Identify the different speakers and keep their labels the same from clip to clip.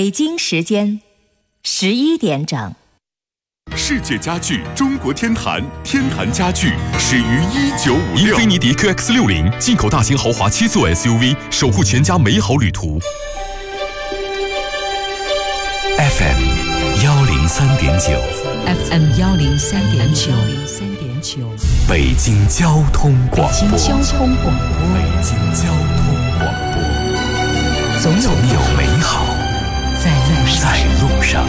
Speaker 1: 北京时间11点整。
Speaker 2: 世界家具中国天坛，天坛家具始于1956。英菲尼迪 QX60 进口大型豪华7座 SUV， 守护全家美好旅途。
Speaker 3: FM 103.9
Speaker 4: FM 103.9
Speaker 3: 北京交通广播。
Speaker 4: 北京交通广播，总有美好在路上。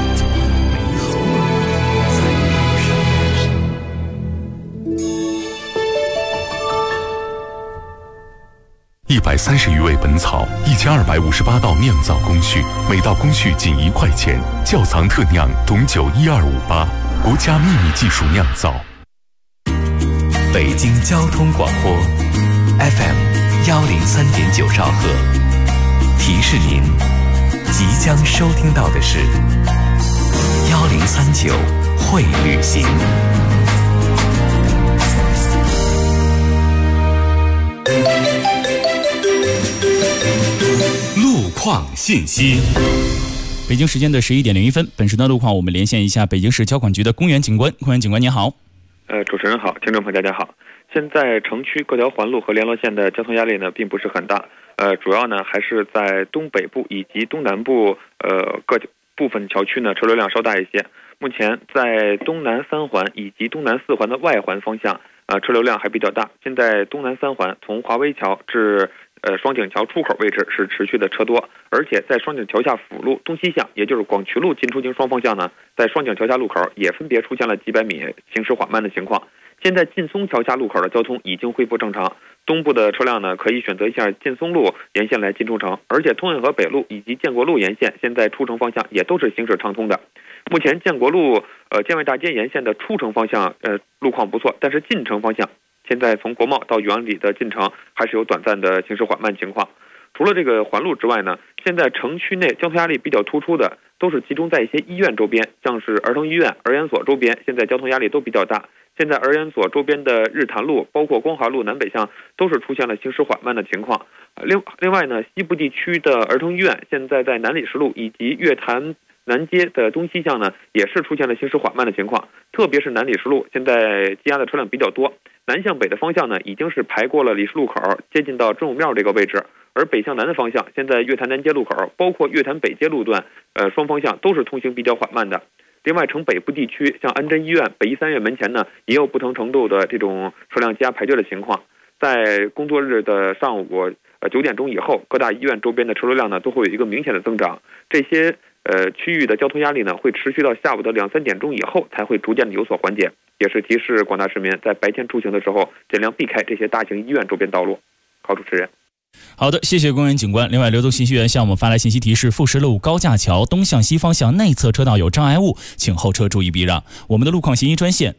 Speaker 2: 130余味本草，1258道酿造工序，每道工序仅1块钱。窖藏特酿董酒12588，国家秘密技术酿造。
Speaker 3: 北京交通广播 FM 103.9兆赫，提示您即将收听到的是1039会旅行。
Speaker 2: 路况信息。
Speaker 5: 北京时间的11点01分，本时段路况我们连线一下北京市交管局的公园警官。公园警官您好。
Speaker 6: 主持人好，听众朋友大家好。现在城区各条环路和联络线的交通压力呢并不是很大，主要呢还是在东北部以及东南部各部分桥区呢车流量稍大一些。目前在东南3环以及东南4环的外环方向车流量还比较大。现在东南3环从华威桥至双井桥出口位置是持续的车多，而且在双井桥下辅路东西向，也就是广渠路进出京双方向呢，在双井桥下路口也分别出现了几百米行驶缓慢的情况。现在劲松桥下路口的交通已经恢复正常，东部的车辆呢可以选择一下劲松路沿线来进出城，而且通运河北路以及建国路沿线现在出城方向也都是行驶畅通的。目前建国路建外大街沿线的出城方向路况不错，但是进城方向现在从国贸到元里的进城还是有短暂的行驶缓慢情况。除了这个环路之外呢，现在城区内交通压力比较突出的都是集中在一些医院周边，像是儿童医院、儿研所周边，现在交通压力都比较大。现在儿研所周边的日坛路包括光华路南北向都是出现了行驶缓慢的情况。另外呢，西部地区的儿童医院现在在南礼士路以及月坛南街的东西向呢也是出现了行驶缓慢的情况，特别是南礼士路现在积压的车辆比较多。南向北的方向呢已经是排过了礼士路口，接近到真武庙这个位置，而北向南的方向现在月坛南街路口包括月坛北街路段双方向都是通行比较缓慢的。另外城北部地区像安贞医院、北医3院门前呢也有不同程度的这种车辆积压排队的情况。在工作日的上午9点钟以后，各大医院周边的车流量呢都会有一个明显的增长，这些区域的交通压力呢会持续到下午的2、3点钟以后才会逐渐的有所缓解，也是提示广大市民在白天出行的时候尽量避开这些大型医院周边道路。好，主持人。
Speaker 5: 好的，谢谢公园警官。另外，流动信息员向我们发来信息提示：富石路高架桥东向西方向内侧车道有障碍物，请后车注意避让。我们的路况信息专线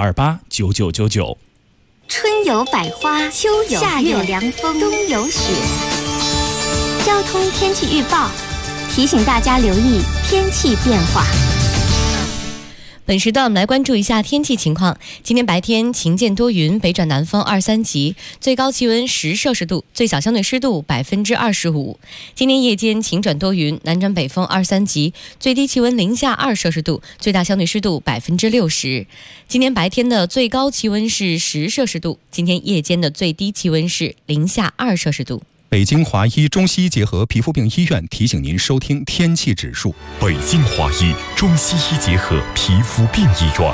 Speaker 5: 65289999。
Speaker 7: 春有百花，秋有夏有凉风，冬有雪。交通天气预报提醒大家留意天气变化。
Speaker 4: 本时段我们来关注一下天气情况。今天白天晴间多云，北转南风2、3级，最高气温10摄氏度，最小相对湿度25%。今天夜间晴转多云，南转北风2、3级，最低气温零下2摄氏度，最大相对湿度60%。今天白天的最高气温是10摄氏度，今天夜间的最低气温是零下2摄氏度。
Speaker 8: 北京华医中西医结合皮肤病医院提醒您收听天气指数。
Speaker 2: 北京华医中西医结合皮肤病医院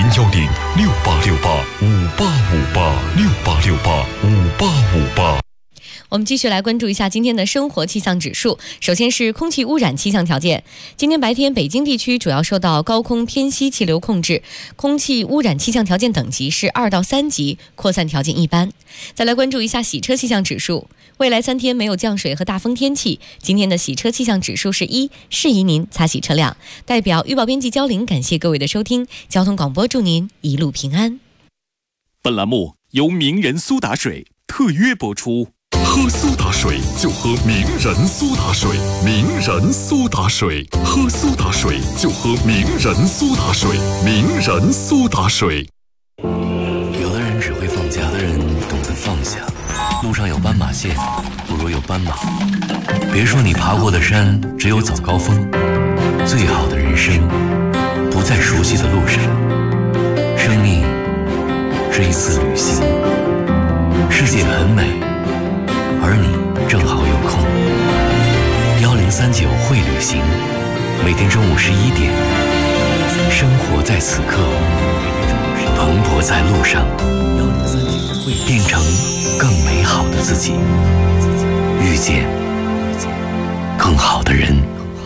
Speaker 2: ，0106868585858，68685858。
Speaker 4: 我们继续来关注一下今天的生活气象指数。首先是空气污染气象条件。今天白天北京地区主要受到高空偏西气流控制，空气污染气象条件等级是2到3级，扩散条件一般。再来关注一下洗车气象指数。未来3天没有降水和大风天气，今天的洗车气象指数是1，适宜您擦洗车辆。代表预报编辑焦玲感谢各位的收听，交通广播祝您一路平安。
Speaker 2: 本栏目由名人苏打水特约播出。喝苏打水就喝名人苏打水，名人苏打水，喝苏打水就喝名人苏打水，名人苏打水。
Speaker 3: 有的人只会放假，有的人懂得放下。路上有斑马线，不如有斑马。别说你爬过的山只有早高峰， 最好的人生不在熟悉的路上，生命是一次旅行。世界很美，而你正好有空。1039会旅行，每天中午11点，生活在此刻，蓬勃在路上，变成更美好的自己，遇见更好的人。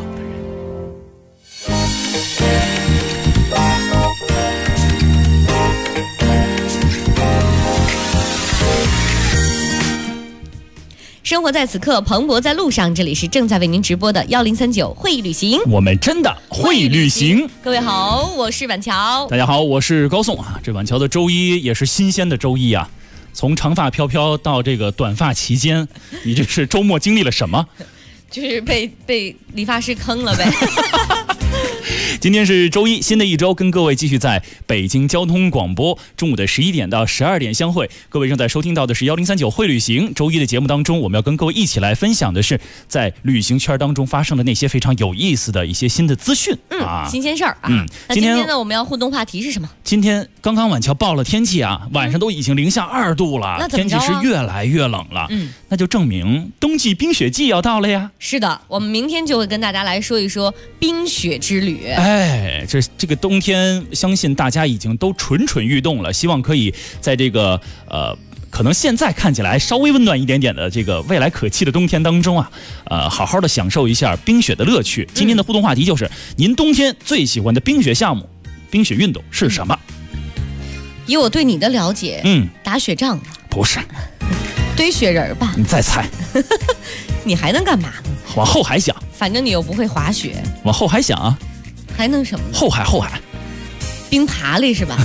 Speaker 4: 生活在此刻，蓬勃在路上。这里是正在为您直播的1039会旅行，
Speaker 5: 我们真的会旅行。
Speaker 4: 各位好，我是婉乔。
Speaker 5: 大家好，我是高颂啊。这婉乔的周一也是新鲜的周一啊，从长发飘飘到这个短发齐肩，你这是周末经历了什么？
Speaker 4: 就是被理发师坑了呗。
Speaker 5: 今天是周一，新的一周，跟各位继续在北京交通广播中午的11点到12点相会。各位正在收听到的是1039会旅行。周一的节目当中，我们要跟各位一起来分享的是在旅行圈当中发生的那些非常有意思的一些新的资讯
Speaker 4: 新鲜事儿啊。那今天呢，我们要互动话题是什么？
Speaker 5: 今天刚刚婉乔报了天气啊，晚上都已经零下2度了，天气是越来越冷了。那就证明冬季冰雪季要到了呀。
Speaker 4: 是的，我们明天就会跟大家来说一说冰雪之旅。
Speaker 5: 哎，这个冬天，相信大家已经都蠢蠢欲动了，希望可以在这个可能现在看起来稍微温暖一点点的这个未来可期的冬天当中啊，好好的享受一下冰雪的乐趣。今天的互动话题就是，您冬天最喜欢的冰雪项目、冰雪运动是什么？
Speaker 4: 以我对你的了解，打雪仗
Speaker 5: 不是，
Speaker 4: 堆雪人吧？
Speaker 5: 你再猜，
Speaker 4: 你还能干嘛呢？
Speaker 5: 往后还想，
Speaker 4: 反正你又不会滑雪，
Speaker 5: 往后还想啊，
Speaker 4: 还能什么呢？
Speaker 5: 后海，
Speaker 4: 冰爬犁是吧？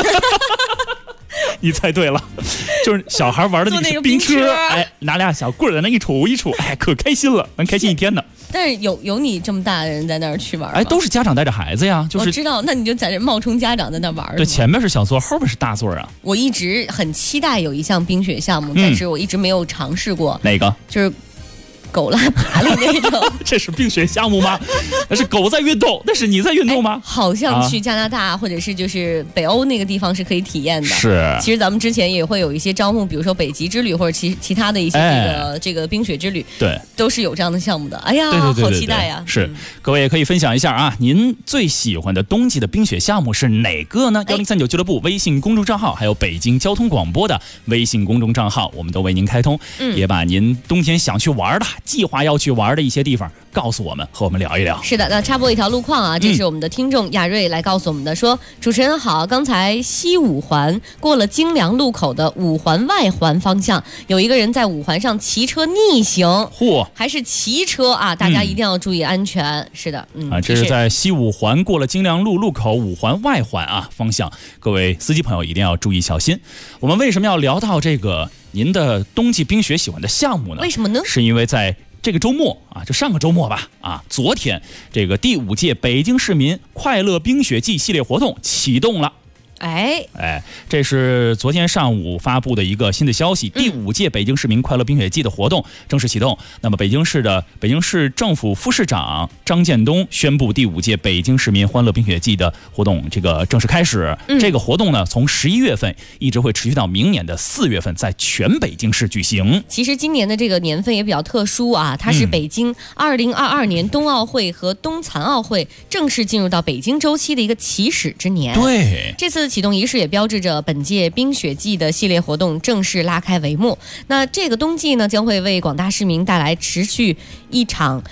Speaker 5: 你猜对了，就是小孩玩的那个冰车，哎，拿俩小棍儿在那一杵，哎，可开心了，能开心一天呢。
Speaker 4: 但是有你这么大的人在那儿去玩吗？
Speaker 5: 哎，都是家长带着孩子呀，就是
Speaker 4: 我知道，那你就在这冒充家长在那玩。
Speaker 5: 对，前面是小座，后边是大座啊。
Speaker 4: 我一直很期待有一项冰雪项目，但是我一直没有尝试过。
Speaker 5: 哪个？
Speaker 4: 就是狗拉爬犁那种。
Speaker 5: 这是冰雪项目吗？那是狗在运动，那是你在运动吗？
Speaker 4: 好像去加拿大或者是就是北欧那个地方是可以体验的。
Speaker 5: 是，
Speaker 4: 其实咱们之前也会有一些招募，比如说北极之旅或者其他的一些这个冰雪之旅，
Speaker 5: 对，
Speaker 4: 都是有这样的项目的。哎呀，
Speaker 5: 对
Speaker 4: 好期待呀！
Speaker 5: 是，各位也可以分享一下啊，您最喜欢的冬季的冰雪项目是哪个呢？1039俱乐部微信公众账号，还有北京交通广播的微信公众账号，我们都为您开通。也把您冬天想去玩的、计划要去玩的一些地方告诉我们，和我们聊一聊。
Speaker 4: 是的，那插播一条路况啊，这是我们的听众亚瑞来告诉我们的，说主持人好，刚才西五环过了京良路口的五环外环方向，有一个人在五环上骑车逆行，还是骑车啊，大家一定要注意安全。是的，
Speaker 5: 这是在西五环过了京良路路口五环外环啊方向，各位司机朋友一定要注意小心。我们为什么要聊到这个您的冬季冰雪喜欢的项目呢？
Speaker 4: 为什么呢？
Speaker 5: 是因为在这个周末啊，就上个周末吧啊，昨天这个第5届北京市民快乐冰雪季系列活动启动了。这是昨天上午发布的一个新的消息，第5届北京市民快乐冰雪季的活动正式启动。那么北京市政府副市长张建东宣布，第5届北京市民欢乐冰雪季的活动这个正式开始。这个活动呢，从11月份一直会持续到明年的4月份，在全北京市举行。
Speaker 4: 其实今年的这个年份也比较特殊啊，它是北京2022年冬奥会和冬残奥会正式进入到北京周期的一个起始之年。
Speaker 5: 对，
Speaker 4: 这次启动仪式也标志着本届冰雪季的系列活动正式拉开帷幕。那这个冬季呢，将会为广大市民带来持续一场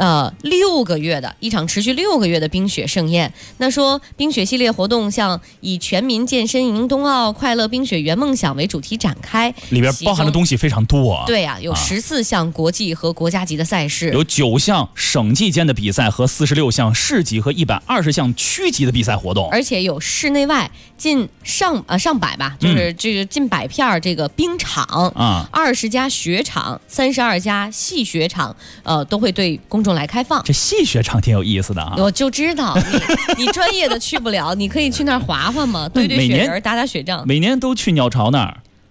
Speaker 4: 6个月的持续6个月的冰雪盛宴。那说冰雪系列活动像以全民健身迎冬奥、快乐冰雪圆梦想为主题展开，
Speaker 5: 里边包含的东西非常多啊。
Speaker 4: 对啊，有14项国际和国家级的赛事，
Speaker 5: 有9项省际间的比赛和46项市级和120项区级的比赛活动，
Speaker 4: 而且有室内外近上百吧，就是这个近100片这个冰场，20家雪场，32家戏雪场，都会对公众来开放。
Speaker 5: 这戏雪场挺有意思的啊！
Speaker 4: 我就知道你专业的去不了，你可以去那儿滑滑嘛，堆雪人，打雪仗。
Speaker 5: 每年都去鸟巢那儿。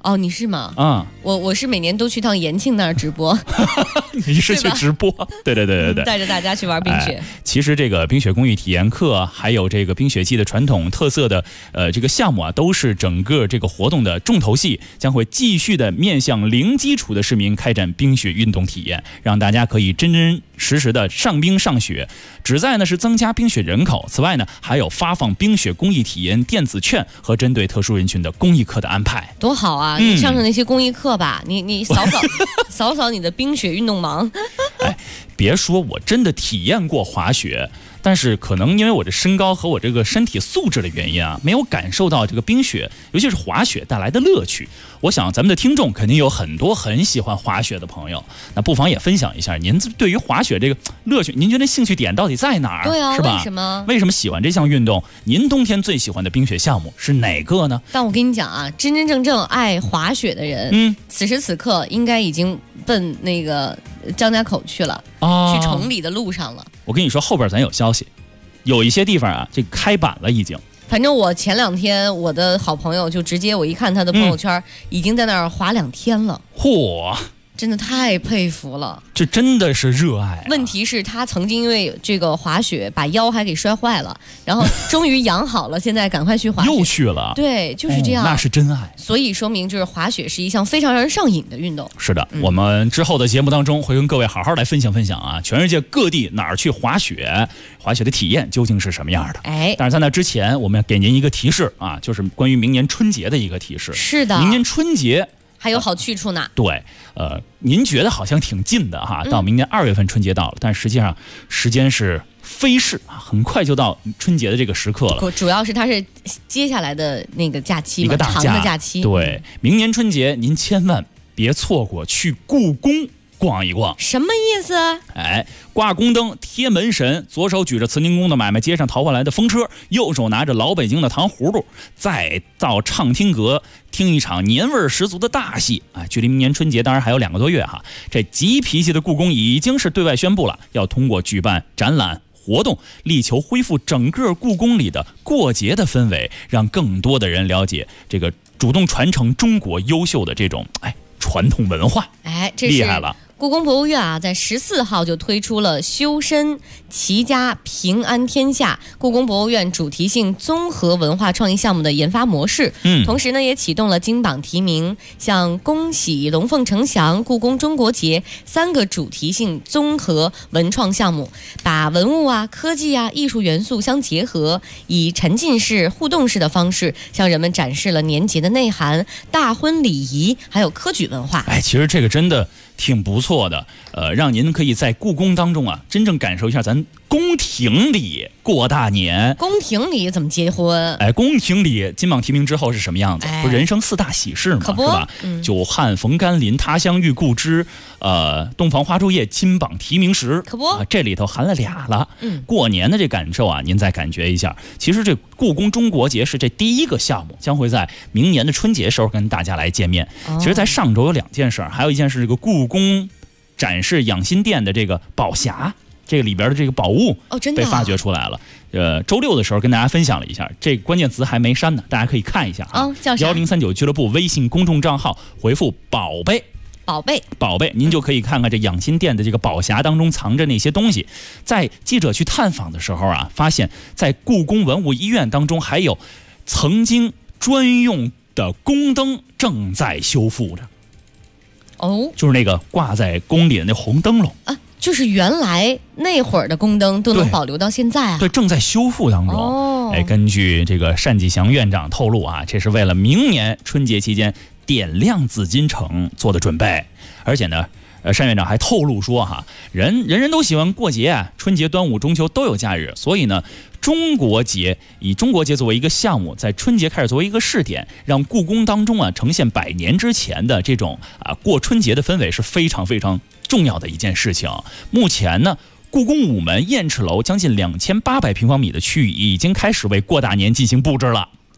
Speaker 4: 哦，你是吗？
Speaker 5: 啊，
Speaker 4: 我是每年都去趟延庆那儿直播，
Speaker 5: 你是去直播？对，
Speaker 4: 带着大家去玩冰雪。
Speaker 5: 其实这个冰雪公寓体验课，还有这个冰雪季的传统特色的这个项目啊，都是整个这个活动的重头戏，将会继续的面向零基础的市民开展冰雪运动体验，让大家可以真真实实的上冰上雪，旨在呢是增加冰雪人口。此外呢，还有发放冰雪公益体验电子券和针对特殊人群的公益课的安排，
Speaker 4: 多好啊！你上那些公益课吧，你扫你的冰雪运动盲。
Speaker 5: 哎，别说我真的体验过滑雪，但是可能因为我的身高和我这个身体素质的原因啊，没有感受到这个冰雪，尤其是滑雪带来的乐趣。我想咱们的听众肯定有很多很喜欢滑雪的朋友，那不妨也分享一下您对于滑雪这个乐趣，您觉得兴趣点到底在哪儿？
Speaker 4: 对啊，
Speaker 5: 是吧？为什么喜欢这项运动？您冬天最喜欢的冰雪项目是哪个呢？
Speaker 4: 但我跟你讲啊，真真正正爱滑雪的人，此时此刻应该已经奔那个张家口去了，去崇礼的路上了。
Speaker 5: 我跟你说，后边咱有消息，有一些地方啊，这个开板了已经。
Speaker 4: 反正我前2天我的好朋友就直接我一看他的朋友圈，已经在那儿滑2天了。
Speaker 5: 嚯！
Speaker 4: 真的太佩服了，
Speaker 5: 这真的是热爱啊。
Speaker 4: 问题是，他曾经因为这个滑雪把腰还给摔坏了，然后终于养好了，现在赶快去滑雪，
Speaker 5: 又去了。
Speaker 4: 对，就是这样，
Speaker 5: 那是真爱。
Speaker 4: 所以说明就是滑雪是一项非常让人上瘾的运动。
Speaker 5: 是的，我们之后的节目当中会跟各位好好来分享分享啊，全世界各地哪儿去滑雪，滑雪的体验究竟是什么样的？但是在那之前，我们要给您一个提示啊，就是关于明年春节的一个提示。
Speaker 4: 是的，
Speaker 5: 明年春节
Speaker 4: 还有好去处呢。
Speaker 5: 对，您觉得好像挺近的哈，到明年2月份春节到了，但实际上时间是飞逝啊，很快就到春节的这个时刻了。
Speaker 4: 主要是它是接下来的那个假期嘛，
Speaker 5: 一个大
Speaker 4: 长的假期。
Speaker 5: 对，明年春节您千万别错过去故宫逛一逛。
Speaker 4: 什么意思？
Speaker 5: 挂宫灯贴门神，左手举着慈宁宫的买卖街上淘换来的风车，右手拿着老北京的糖葫芦，再到畅听阁听一场年味十足的大戏。距离明年春节当然还有2个多月哈。这急脾气的故宫已经是对外宣布了，要通过举办展览活动，力求恢复整个故宫里的过节的氛围，让更多的人了解这个主动传承中国优秀的这种传统文化。
Speaker 4: 这是
Speaker 5: 厉害了。
Speaker 4: 故宫博物院啊，在14号就推出了修身齐家平安天下故宫博物院主题性综合文化创意项目的研发模式。同时呢，也启动了金榜题名，像恭喜龙凤呈祥、故宫中国节3个主题性综合文创项目，把文物啊、科技啊、艺术元素相结合，以沉浸式、互动式的方式，向人们展示了年节的内涵、大婚礼仪，还有科举文化。
Speaker 5: 其实这个真的挺不错的，让您可以在故宫当中啊，真正感受一下咱宫廷里过大年。
Speaker 4: 宫廷里怎么结婚？
Speaker 5: 宫廷里金榜题名之后是什么样子？不是人生4大喜事吗？
Speaker 4: 可不
Speaker 5: 是吧？久旱逢甘霖，他乡遇故知，洞房花烛夜，金榜题名时。
Speaker 4: 可不，
Speaker 5: 这里头含了俩了。过年的这感受啊，您再感觉一下。其实这故宫中国节是这第1个项目，将会在明年的春节时候跟大家来见面。其实，在上周有2件事，还有一件是这个故宫展示养心殿的这个宝匣，这个里边的这个宝物被发掘出来了。周6的时候跟大家分享了一下，这个关键词还没删呢，大家可以看一下啊。1039俱乐部微信公众账号回复宝贝。宝贝，您就可以看看这养心殿的这个宝匣当中藏着那些东西。在记者去探访的时候啊，发现在故宫文物医院当中还有曾经专用的宫灯正在修复着。就是那个挂在宫里的那红灯笼啊，
Speaker 4: 就是原来那会儿的宫灯都能保留到现在啊。
Speaker 5: 对，正在修复当中。根据这个单霁翔院长透露啊，这是为了明年春节期间点亮紫禁城做的准备。而且呢，单院长还透露说人人都喜欢过节，春节、端午、中秋都有假日，所以呢，以中国节作为一个项目，在春节开始作为一个试点，让故宫当中呈现100年之前的这种过春节的氛围，是非常非常重要的一件事情。目前呢，故宫午门雁翅楼将近2800平方米的区域已经开始为过大年进行布置了。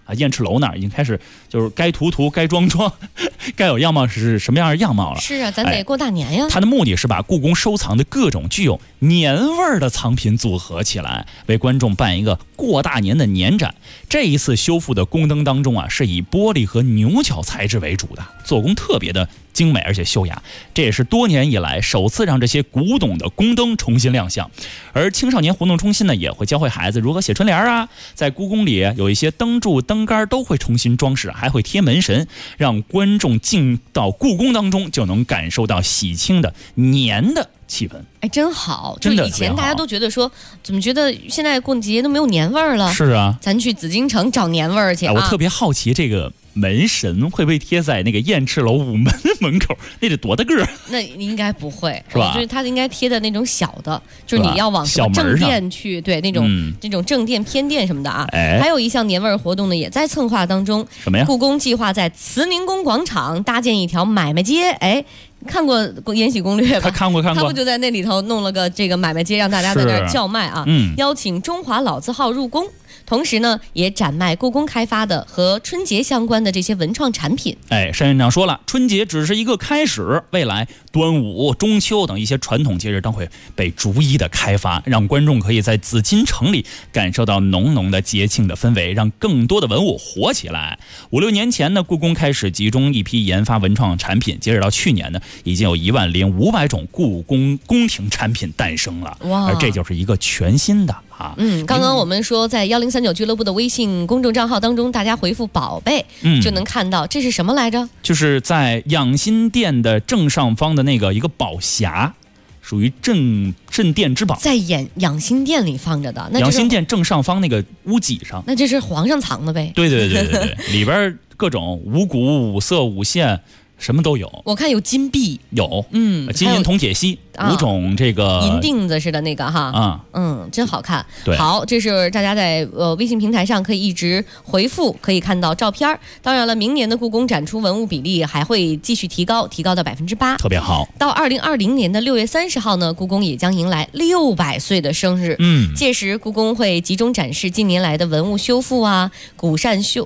Speaker 5: 啊，雁翅楼那儿已经开始就是该涂该装该有样貌是什么样的样貌了。
Speaker 4: 是啊，咱得过大年呀。
Speaker 5: 它的目的是把故宫收藏的各种具有年味儿的藏品组合起来，为观众办一个过大年的年展。这一次修复的宫灯当中啊，是以玻璃和牛角材质为主的，做工特别的精美而且秀雅，这也是多年以来首次让这些古董的宫灯重新亮相。而青少年活动中心呢，也会教会孩子如何写春联啊，在故宫里有一些灯柱灯杆都会重新装饰，还会贴门神，让观众进到故宫当中就能感受到喜庆的年的气氛。
Speaker 4: 哎，真好！
Speaker 5: 真的
Speaker 4: 就以前大家都觉得说，怎么觉得现在过节都没有年味儿了？
Speaker 5: 是啊，
Speaker 4: 咱去紫禁城找年味儿去啊！
Speaker 5: 我特别好奇这个门神会不会贴在那个雁翅楼午门门口？那得多大个儿？
Speaker 4: 那应该不会，
Speaker 5: 是吧？
Speaker 4: 就是它应该贴的那种小的，就是你要往什么正殿去，对那种正殿偏殿什么的啊。还有一项年味儿活动呢，也在策划当中。
Speaker 5: 什么呀？
Speaker 4: 故宫计划在慈宁宫广场搭建一条买卖街。哎，看过《延禧攻略》吧？
Speaker 5: 看过。他
Speaker 4: 不就在那里头弄了个这个买卖街，让大家在那儿叫卖啊？邀请中华老字号入宫。同时呢，也展卖故宫开发的和春节相关的这些文创产品。
Speaker 5: 哎，单院长说了，春节只是一个开始，未来端午、中秋等一些传统节日都会被逐一的开发，让观众可以在紫禁城里感受到浓浓的节庆的氛围，让更多的文物活起来。5、6年前呢，故宫开始集中一批研发文创产品，截止到去年呢，已经有10500种故宫宫廷产品诞生了。哇！而这就是一个全新的。
Speaker 4: 刚刚我们说在1039俱乐部的微信公众账号当中，大家回复宝贝就能看到，这是什么来着？就是
Speaker 5: 在养心殿的正上方的那个一个宝匣，属于镇殿之宝，
Speaker 4: 在养心殿里放着的。
Speaker 5: 养心殿正上方那个屋脊上，
Speaker 4: 那这是皇上藏的呗？
Speaker 5: 对，里边各种五谷、五色、五线。什么都有，
Speaker 4: 我看有金币，
Speaker 5: 有，金银铜铁锡5种这个
Speaker 4: 银锭子似的那个哈，真好看。
Speaker 5: 对，
Speaker 4: 好，这是大家在微信平台上可以一直回复，可以看到照片。当然了，明年的故宫展出文物比例还会继续提高到8%，
Speaker 5: 特别好。
Speaker 4: 到2020年的6月30号呢，故宫也将迎来600岁的生日。届时故宫会集中展示近年来的文物修复啊、古建修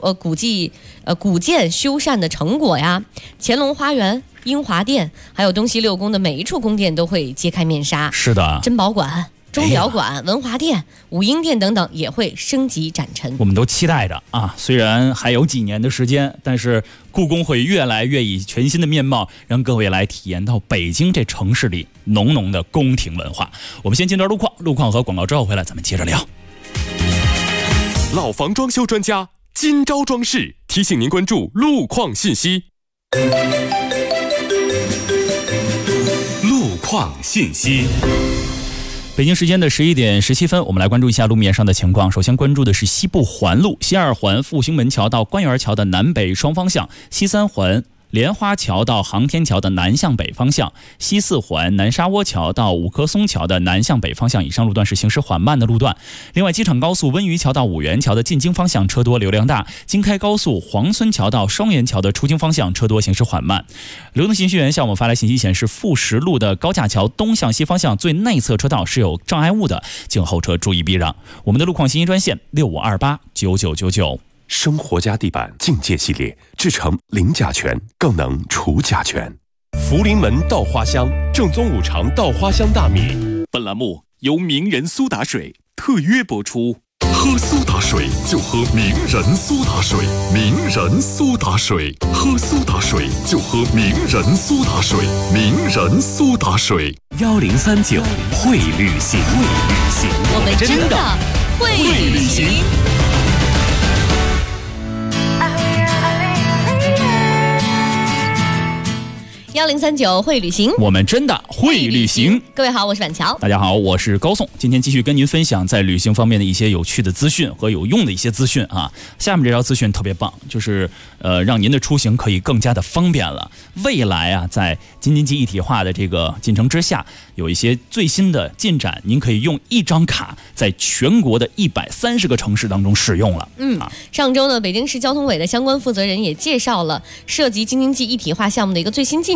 Speaker 4: 缮的成果呀。乾隆花园、英华殿，还有东西6宫的每一处宫殿都会揭开面纱。
Speaker 5: 是的，
Speaker 4: 珍宝馆、钟表馆、文华殿、武英殿等等也会升级展陈。
Speaker 5: 我们都期待着啊！虽然还有几年的时间，但是故宫会越来越以全新的面貌，让各位来体验到北京这城市里浓浓的宫廷文化。我们先进段路况和广告之后回来，咱们接着聊。
Speaker 2: 老房装修专家今朝装饰提醒您关注路况信息。路况信息。
Speaker 5: 北京时间的11点17分，我们来关注一下路面上的情况。首先关注的是西部环路，西2环复兴门桥到官园桥的南北双方向，西3环莲花桥到航天桥的南向北方向，西4环南沙窝桥到五棵松桥的南向北方向，以上路段是行驶缓慢的路段。另外，机场高速温榆桥到五原桥的进京方向车多流量大，京开高速黄孙桥到双元桥的出京方向车多行驶缓慢。流动信息员向我们发来信息显示，富石路的高架桥东向西方向最内侧车道是有障碍物的，请后车注意避让。我们的路况信息专线65289999。
Speaker 2: 生活家地板境界系列，制成零甲醛，更能除甲醛。福临门稻花香，正宗五常稻花香大米。
Speaker 9: 本栏目由名人苏打水特约播出。
Speaker 2: 喝苏打水就喝名人苏打水，名人苏打水，喝苏打水就喝名人苏打水，名人苏打水。
Speaker 3: 1039会旅行，
Speaker 4: 我们真的会旅行。1039会旅行，
Speaker 5: 我们真的会旅行。
Speaker 4: 各位好，我是板桥。
Speaker 5: 大家好，我是高颂。今天继续跟您分享在旅行方面的一些有趣的资讯和有用的一些资讯啊。下面这条资讯特别棒，就是让您的出行可以更加的方便了。未来啊，在京津冀一体化的这个进程之下，有一些最新的进展，您可以用一张卡在全国的130个城市当中使用了。
Speaker 4: 上周呢，北京市交通委的相关负责人也介绍了涉及京津冀一体化项目的一个最新进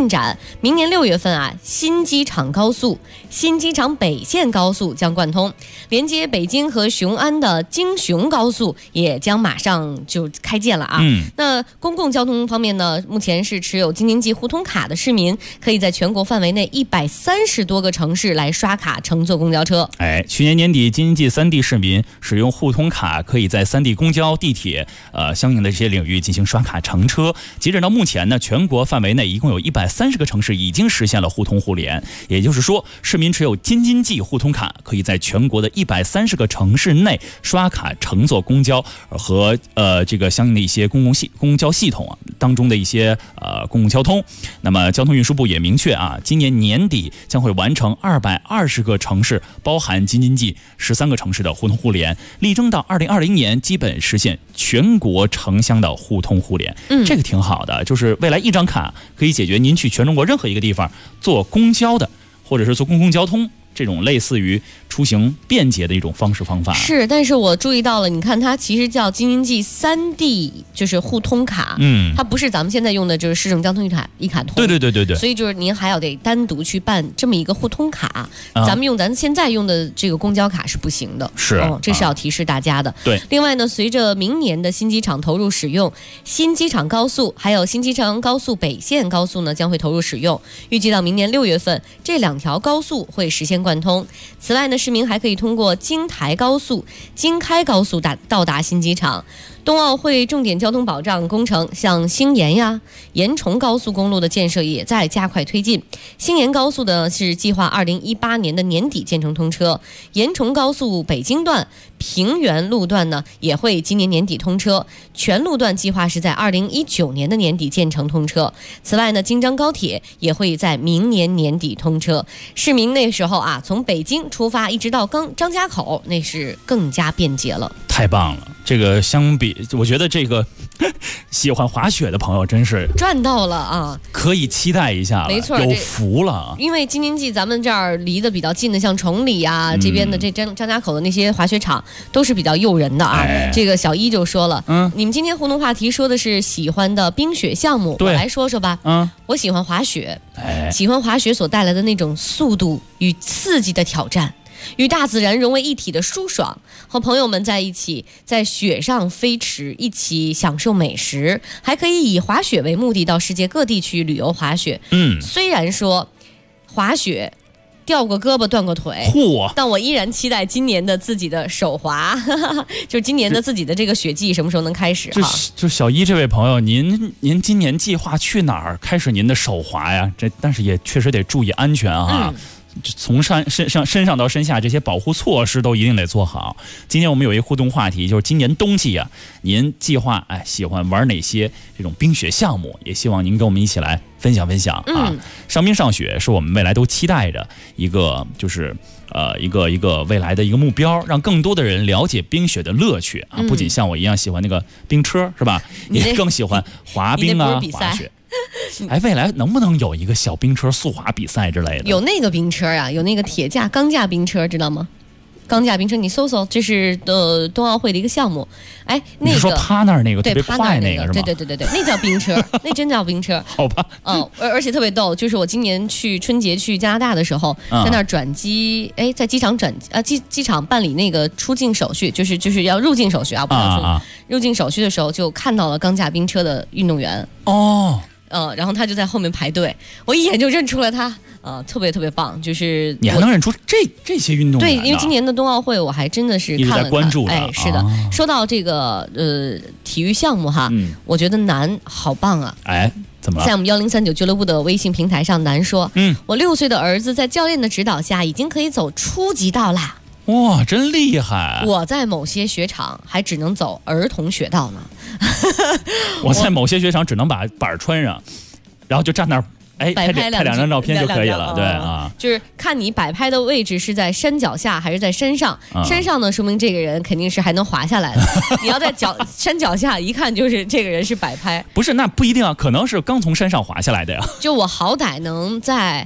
Speaker 4: 进展，明年6月份啊，新机场高速、新机场北线高速将贯通，连接北京和雄安的京雄高速也将马上就开建了啊。那公共交通方面呢，目前是持有京津冀互通卡的市民，可以在全国范围内130多个城市来刷卡乘坐公交车。
Speaker 5: 去年年底，京津冀3地市民使用互通卡，可以在3地公交、地铁相应的这些领域进行刷卡乘车。截止到目前呢，全国范围内一共有130个城市已经实现了互通互联，也就是说，市民持有京津冀互通卡，可以在全国的130个城市内刷卡乘坐公交和这个相应的一些公交系统当中的一些公共交通。那么交通运输部也明确啊，今年年底将会完成220个城市，包含京津冀13个城市的互通互联，力争到2020年基本实现全国城乡的互通互联。这个挺好的，就是未来一张卡可以解决您去全中国任何一个地方坐公交的，或者是坐公共交通这种类似于出行便捷的一种方法。
Speaker 4: 是，但是我注意到了，你看它其实叫京津冀3地就是互通卡，它不是咱们现在用的就是市政交通一卡通。
Speaker 5: 对。
Speaker 4: 所以就是您还要得单独去办这么一个互通卡，咱们用咱现在用的这个公交卡是不行的。
Speaker 5: 是，
Speaker 4: 这是要提示大家的。
Speaker 5: 对。
Speaker 4: 另外呢，随着明年的新机场投入使用，新机场高速还有新机场高速北线高速呢将会投入使用，预计到明年6月份，这2条高速会实现贯通。此外呢，市民还可以通过京台高速、京开高速到达新机场。冬奥会重点交通保障工程，像兴延延崇高速公路的建设也在加快推进。兴延高速呢是计划2018年的年底建成通车，延崇高速北京段、平原路段呢也会今年年底通车，全路段计划是在2019年的年底建成通车。此外呢，京张高铁也会在明年年底通车。市民那时候从北京出发一直到张家口，那是更加便捷了。
Speaker 5: 太棒了！这个相比，我觉得这个喜欢滑雪的朋友真是
Speaker 4: 赚到了啊！
Speaker 5: 可以期待一下了，
Speaker 4: 没错，
Speaker 5: 有福了。
Speaker 4: 因为京津冀咱们这儿离得比较近的，像崇礼这边的这张家口的那些滑雪场都是比较诱人的啊。这个小一就说了，你们今天互动话题说的是喜欢的冰雪项目，我来说说吧。我喜欢滑雪，喜欢滑雪所带来的那种速度与刺激的挑战。与大自然融为一体的舒爽，和朋友们在一起在雪上飞驰，一起享受美食，还可以以滑雪为目的到世界各地去旅游滑雪。虽然说滑雪掉过胳膊断过腿，但我依然期待今年的自己的手滑，就是今年的自己的这个雪季什么时候能开始哈？
Speaker 5: 就小一这位朋友，您今年计划去哪儿开始您的手滑呀？但是也确实得注意安全啊。从身上到身下这些保护措施都一定得做好。今天我们有一个互动话题，就是今年冬季您计划喜欢玩哪些这种冰雪项目？也希望您跟我们一起来分享啊。上冰上雪是我们未来都期待着一个，就是一个未来的一个目标，让更多的人了解冰雪的乐趣啊！不仅像我一样喜欢那个冰车是吧？也更喜欢滑冰滑雪。未来能不能有一个小冰车速滑比赛之类的？
Speaker 4: 有那个冰车有那个铁架钢架冰车，知道吗？钢架冰车你搜搜，这是冬奥会的一个项目。
Speaker 5: 你说趴那儿那个特别快那个是吗？
Speaker 4: 对，那叫冰车，那真叫冰车。
Speaker 5: 好吧。
Speaker 4: 而且特别逗，就是我今年春节去加拿大的时候，在那儿转机，在机场机场办理那个出境手续，就是要入境手续不能入境手续的时候，就看到了钢架冰车的运动员。然后他就在后面排队，我一眼就认出了他。特别特别棒，就是
Speaker 5: 你还能认出这些运动员。
Speaker 4: 对，因为今年的冬奥会我还真的是看了
Speaker 5: 一直在关注的。
Speaker 4: 是的。说到这个体育项目我觉得南好棒啊。
Speaker 5: 怎么了？
Speaker 4: 在我们1039俱乐部的微信平台上，南说，我6岁的儿子在教练的指导下，已经可以走初级道啦。
Speaker 5: 哇，真厉害！
Speaker 4: 我在某些雪场还只能走儿童雪道呢。
Speaker 5: 我在某些雪场只能把板穿上，然后就站那儿。拍两张照片就可以了。对
Speaker 4: 就是看你摆拍的位置是在山脚下还是在山上。山上呢，说明这个人肯定是还能滑下来的。你要在山脚下，一看就是这个人是摆拍。
Speaker 5: 不是，那不一定可能是刚从山上滑下来的呀。
Speaker 4: 就我好歹能在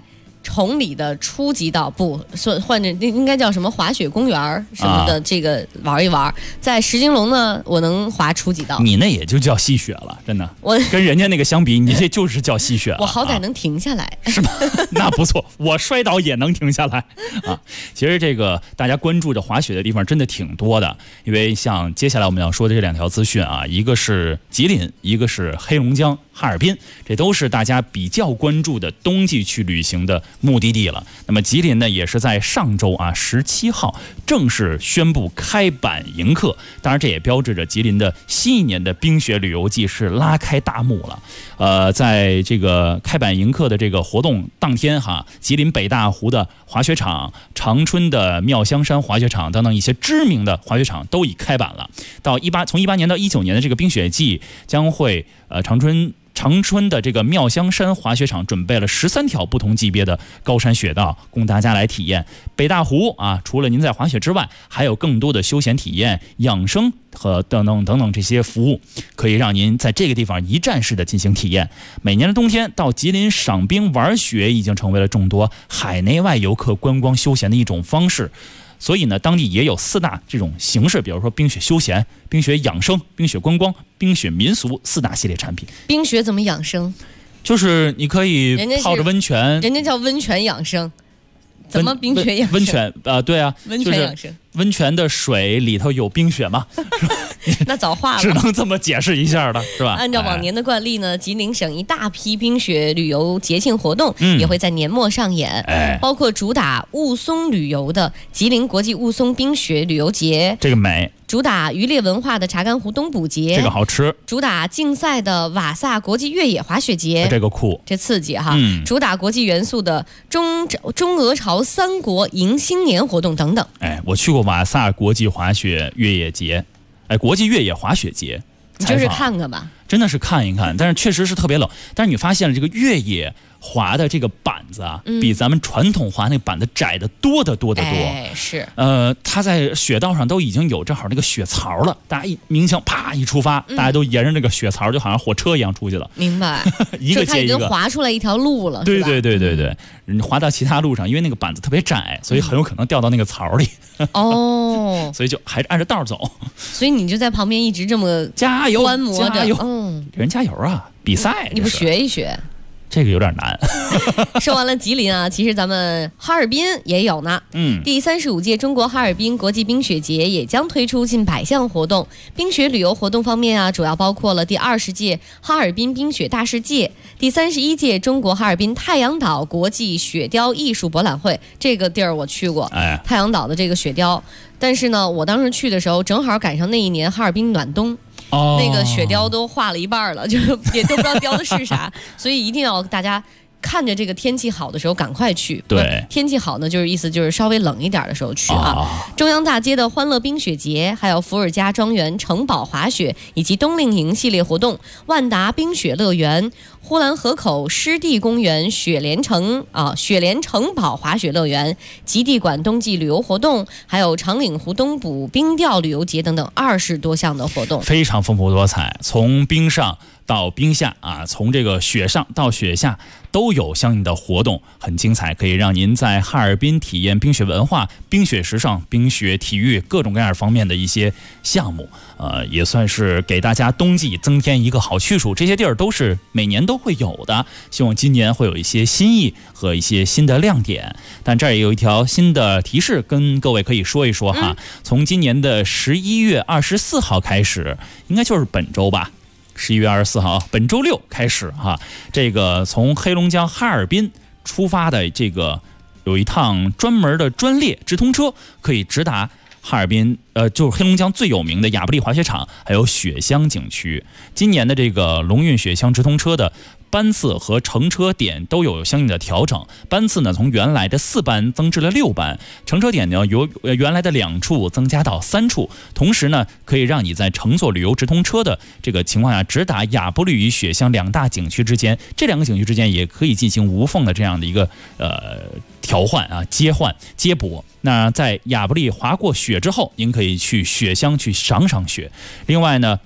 Speaker 4: 崇礼的初级道，不换着应该叫什么滑雪公园什么的，这个玩一玩。在石金龙呢，我能滑初级道。
Speaker 5: 你那也就叫戏雪了，真的。
Speaker 4: 我
Speaker 5: 跟人家那个相比，你这就是叫戏雪了。
Speaker 4: 我好歹能停下来，
Speaker 5: 是吧？那不错，我摔倒也能停下来啊。其实这个大家关注着滑雪的地方真的挺多的，因为像接下来我们要说的这2条资讯啊，一个是吉林，一个是黑龙江哈尔滨，这都是大家比较关注的冬季去旅行的目的地了。那么吉林呢，也是在上周啊17号正式宣布开板迎客，当然这也标志着吉林的新一年的冰雪旅游季是拉开大幕了。在这个开板迎客的这个活动当天哈，吉林北大湖的滑雪场、长春的妙香山滑雪场等等一些知名的滑雪场都已开板了。从18年到19年的这个冰雪季将会长春的这个妙香山滑雪场准备了13条不同级别的高山雪道供大家来体验。北大湖啊，除了您在滑雪之外，还有更多的休闲体验、养生和等等这些服务，可以让您在这个地方一站式的进行体验。每年的冬天到吉林赏冰玩雪已经成为了众多海内外游客观光休闲的一种方式。所以呢，当地也有4大这种形式，比如说冰雪休闲、冰雪养生、冰雪观光、冰雪民俗4大系列产品。
Speaker 4: 冰雪怎么养生？
Speaker 5: 就是你可以泡着温泉，
Speaker 4: 人家叫温泉养生，怎么冰雪养生？
Speaker 5: 温泉对啊，
Speaker 4: 温泉养生，
Speaker 5: 温泉的水里头有冰雪嘛？
Speaker 4: 那早化了，
Speaker 5: 只能这么解释一下了，是吧？
Speaker 4: 按照往年的惯例呢，吉林省一大批冰雪旅游节庆活动也会在年末上演，包括主打雾凇旅游的吉林国际雾凇冰雪旅游节，
Speaker 5: 这个美；
Speaker 4: 主打渔猎文化的查干湖冬捕节，
Speaker 5: 这个好吃；
Speaker 4: 主打竞赛的瓦萨国际越野滑雪节，
Speaker 5: 这个酷，
Speaker 4: 这刺激哈；主打国际元素的中俄朝3国迎新年活动等等。
Speaker 5: 我去过瓦萨国际滑雪越野节。国际越野滑雪节，
Speaker 4: 你就是看看吧，
Speaker 5: 真的是看一看，但是确实是特别冷。但是你发现了这个越野滑的这个板子啊，比咱们传统滑那个板子窄的多得多。
Speaker 4: 是。
Speaker 5: 它在雪道上都已经有正好那个雪槽了，大家一鸣枪啪一出发，大家都沿着那个雪槽，就好像火车一样出去了。
Speaker 4: 明白。
Speaker 5: 一个接一个，
Speaker 4: 就它已经滑出来一条路了。
Speaker 5: 对，你滑到其他路上，因为那个板子特别窄，所以很有可能掉到那个槽里。所以就还是按着道走。
Speaker 4: 所以你就在旁边一直这么
Speaker 5: 加油
Speaker 4: 观摩着，
Speaker 5: 给人加油啊！比赛，
Speaker 4: 你不学一学？
Speaker 5: 这个有点难。
Speaker 4: 说完了吉林啊，其实咱们哈尔滨也有呢。第35届中国哈尔滨国际冰雪节也将推出近100项活动。冰雪旅游活动方面啊，主要包括了第20届哈尔滨冰雪大世界、第31届中国哈尔滨太阳岛国际雪雕艺术博览会。这个地儿我去过，太阳岛的这个雪雕。但是呢，我当时去的时候正好赶上那一年哈尔滨暖冬。那个雪雕都画了一半了，就也都不知道雕的是啥，所以一定要大家看着这个天气好的时候赶快去。
Speaker 5: 对，
Speaker 4: 天气好呢，就是意思就是稍微冷一点的时候去啊。中央大街的欢乐冰雪节，还有伏尔加庄园城堡滑雪以及冬令营系列活动，万达冰雪乐园、呼兰河口湿地公园雪莲城堡滑雪乐园、极地馆冬季旅游活动，还有长岭湖冬捕冰钓旅游节等等20多项的活动，
Speaker 5: 非常丰富多彩。从冰上到冰下啊，从这个雪上到雪下都有相应的活动，很精彩，可以让您在哈尔滨体验冰雪文化、冰雪时尚、冰雪体育各种各样方面的一些项目。也算是给大家冬季增添一个好去处。这些地儿都是每年都会有的，希望今年会有一些新意和一些新的亮点。但这儿也有一条新的提示跟各位可以说一说哈。从今年的11月24号开始，应该就是本周吧，11月24号本周六开始哈，这个从黑龙江哈尔滨出发的这个有一趟专门的专列直通车，可以直达哈尔滨，就是黑龙江最有名的亚布力滑雪场，还有雪乡景区。今年的这个龙运雪乡直通车的班次和乘车点都有相应的调整，班次呢从原来的4班增至了6班，乘车点呢由原来的2处增加到3处，同时呢可以让你在乘坐旅游直通车的这个情况下，直达亚布力与雪乡2大景区之间，这2个景区之间也可以进行无缝的这样的一个调换啊、接换、接驳。那在亚布力滑过雪之后，您可以去雪乡去赏赏雪。另外呢，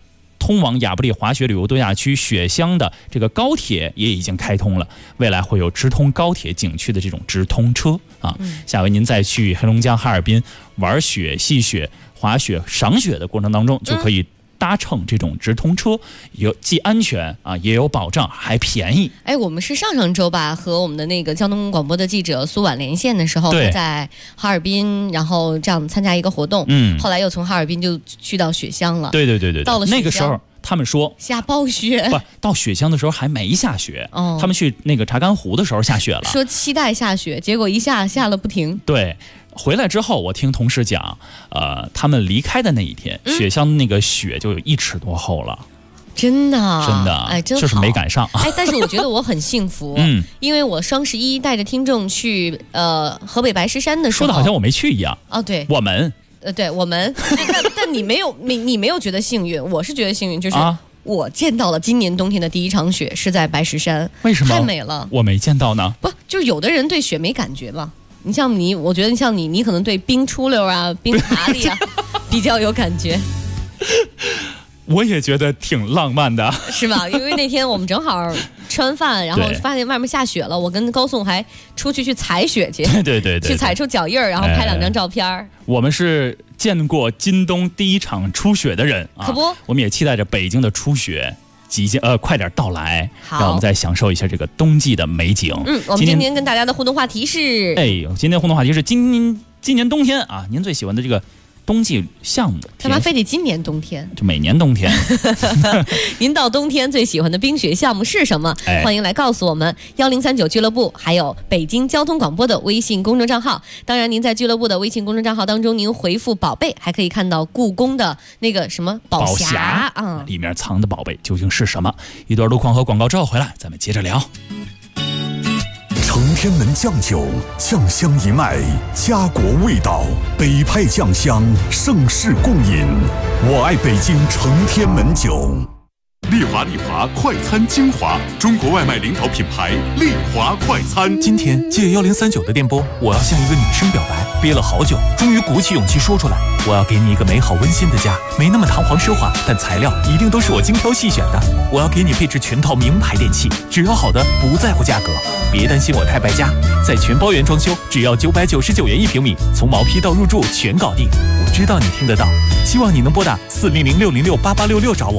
Speaker 5: 通往亚布力滑雪旅游度假区雪乡的这个高铁也已经开通了，未来会有直通高铁景区的这种直通车啊。下回您再去黑龙江哈尔滨玩雪、戏雪、滑雪、赏雪的过程当中，就可以搭乘这种直通车，既安全啊，也有保障，还便宜。
Speaker 4: 哎，我们是上周吧，和我们的那个交通广播的记者苏婉连线的时候，在哈尔滨，然后这样参加一个活动。后来又从哈尔滨就去到雪乡了。对，到了雪乡
Speaker 5: 那个时候。他们说
Speaker 4: 下暴雪，
Speaker 5: 不到雪乡的时候还没下雪。他们去那个查干湖的时候下雪了，
Speaker 4: 说期待下雪，结果一下了不停。
Speaker 5: 对，回来之后我听同事讲，他们离开的那一天，雪乡的那个雪就有1尺多厚了。
Speaker 4: 真的，
Speaker 5: 哎，真好，就是没赶上。
Speaker 4: 哎，但是我觉得我很幸福，因为我双11带着听众去河北白石山的时候，
Speaker 5: 说的好像我没去一样。
Speaker 4: 对，
Speaker 5: 我们。
Speaker 4: 对我们，但你没有觉得幸运，我是觉得幸运，就是我见到了今年冬天的第一场雪是在白石山。
Speaker 5: 为什么？
Speaker 4: 太美了，
Speaker 5: 我没见到呢。
Speaker 4: 不，就有的人对雪没感觉吧？你像你，我觉得像你可能对冰出溜啊、冰爬犁啊比较有感觉。
Speaker 5: 我也觉得挺浪漫的，
Speaker 4: 是吧？因为那天我们正好吃完饭，然后发现外面下雪了，我跟高颂还出去踩雪去，
Speaker 5: 对，
Speaker 4: 去踩出脚印儿，然后拍2张照片。
Speaker 5: 我们是见过今冬第一场初雪的人啊，
Speaker 4: 可不，
Speaker 5: 我们也期待着北京的初雪即将快点到来，让我们再享受一下这个冬季的美景。
Speaker 4: 我们今天跟大家的互动话题是，
Speaker 5: 今天互动话题是今年冬天啊，您最喜欢的这个冬季项目。
Speaker 4: 干嘛非得今年冬天？
Speaker 5: 就每年冬天。
Speaker 4: 您到冬天最喜欢的冰雪项目是什么？欢迎来告诉我们。1039俱乐部还有北京交通广播的微信公众账号。当然，您在俱乐部的微信公众账号当中，您回复宝贝，还可以看到故宫的那个什么宝匣啊，
Speaker 5: 里面藏的宝贝究竟是什么？一段路况和广告之后回来，咱们接着聊。
Speaker 2: 承天门酱酒，酱香一脉，家国味道，北派酱香，盛世共饮。我爱北京承天门酒。
Speaker 9: 丽华快餐精华，中国外卖领导品牌丽华快餐。
Speaker 10: 今天借1039的电波，我要向一个女生表白，憋了好久，终于鼓起勇气说出来。我要给你一个美好温馨的家，没那么堂皇奢华，但材料一定都是我精挑细选的。我要给你配置全套名牌电器，只要好的，不在乎价格。别担心我太败家，在全包圆装修，只要999元1平米，从毛坯到入住全搞定。我知道你听得到，希望你能拨打400-606-8866找我。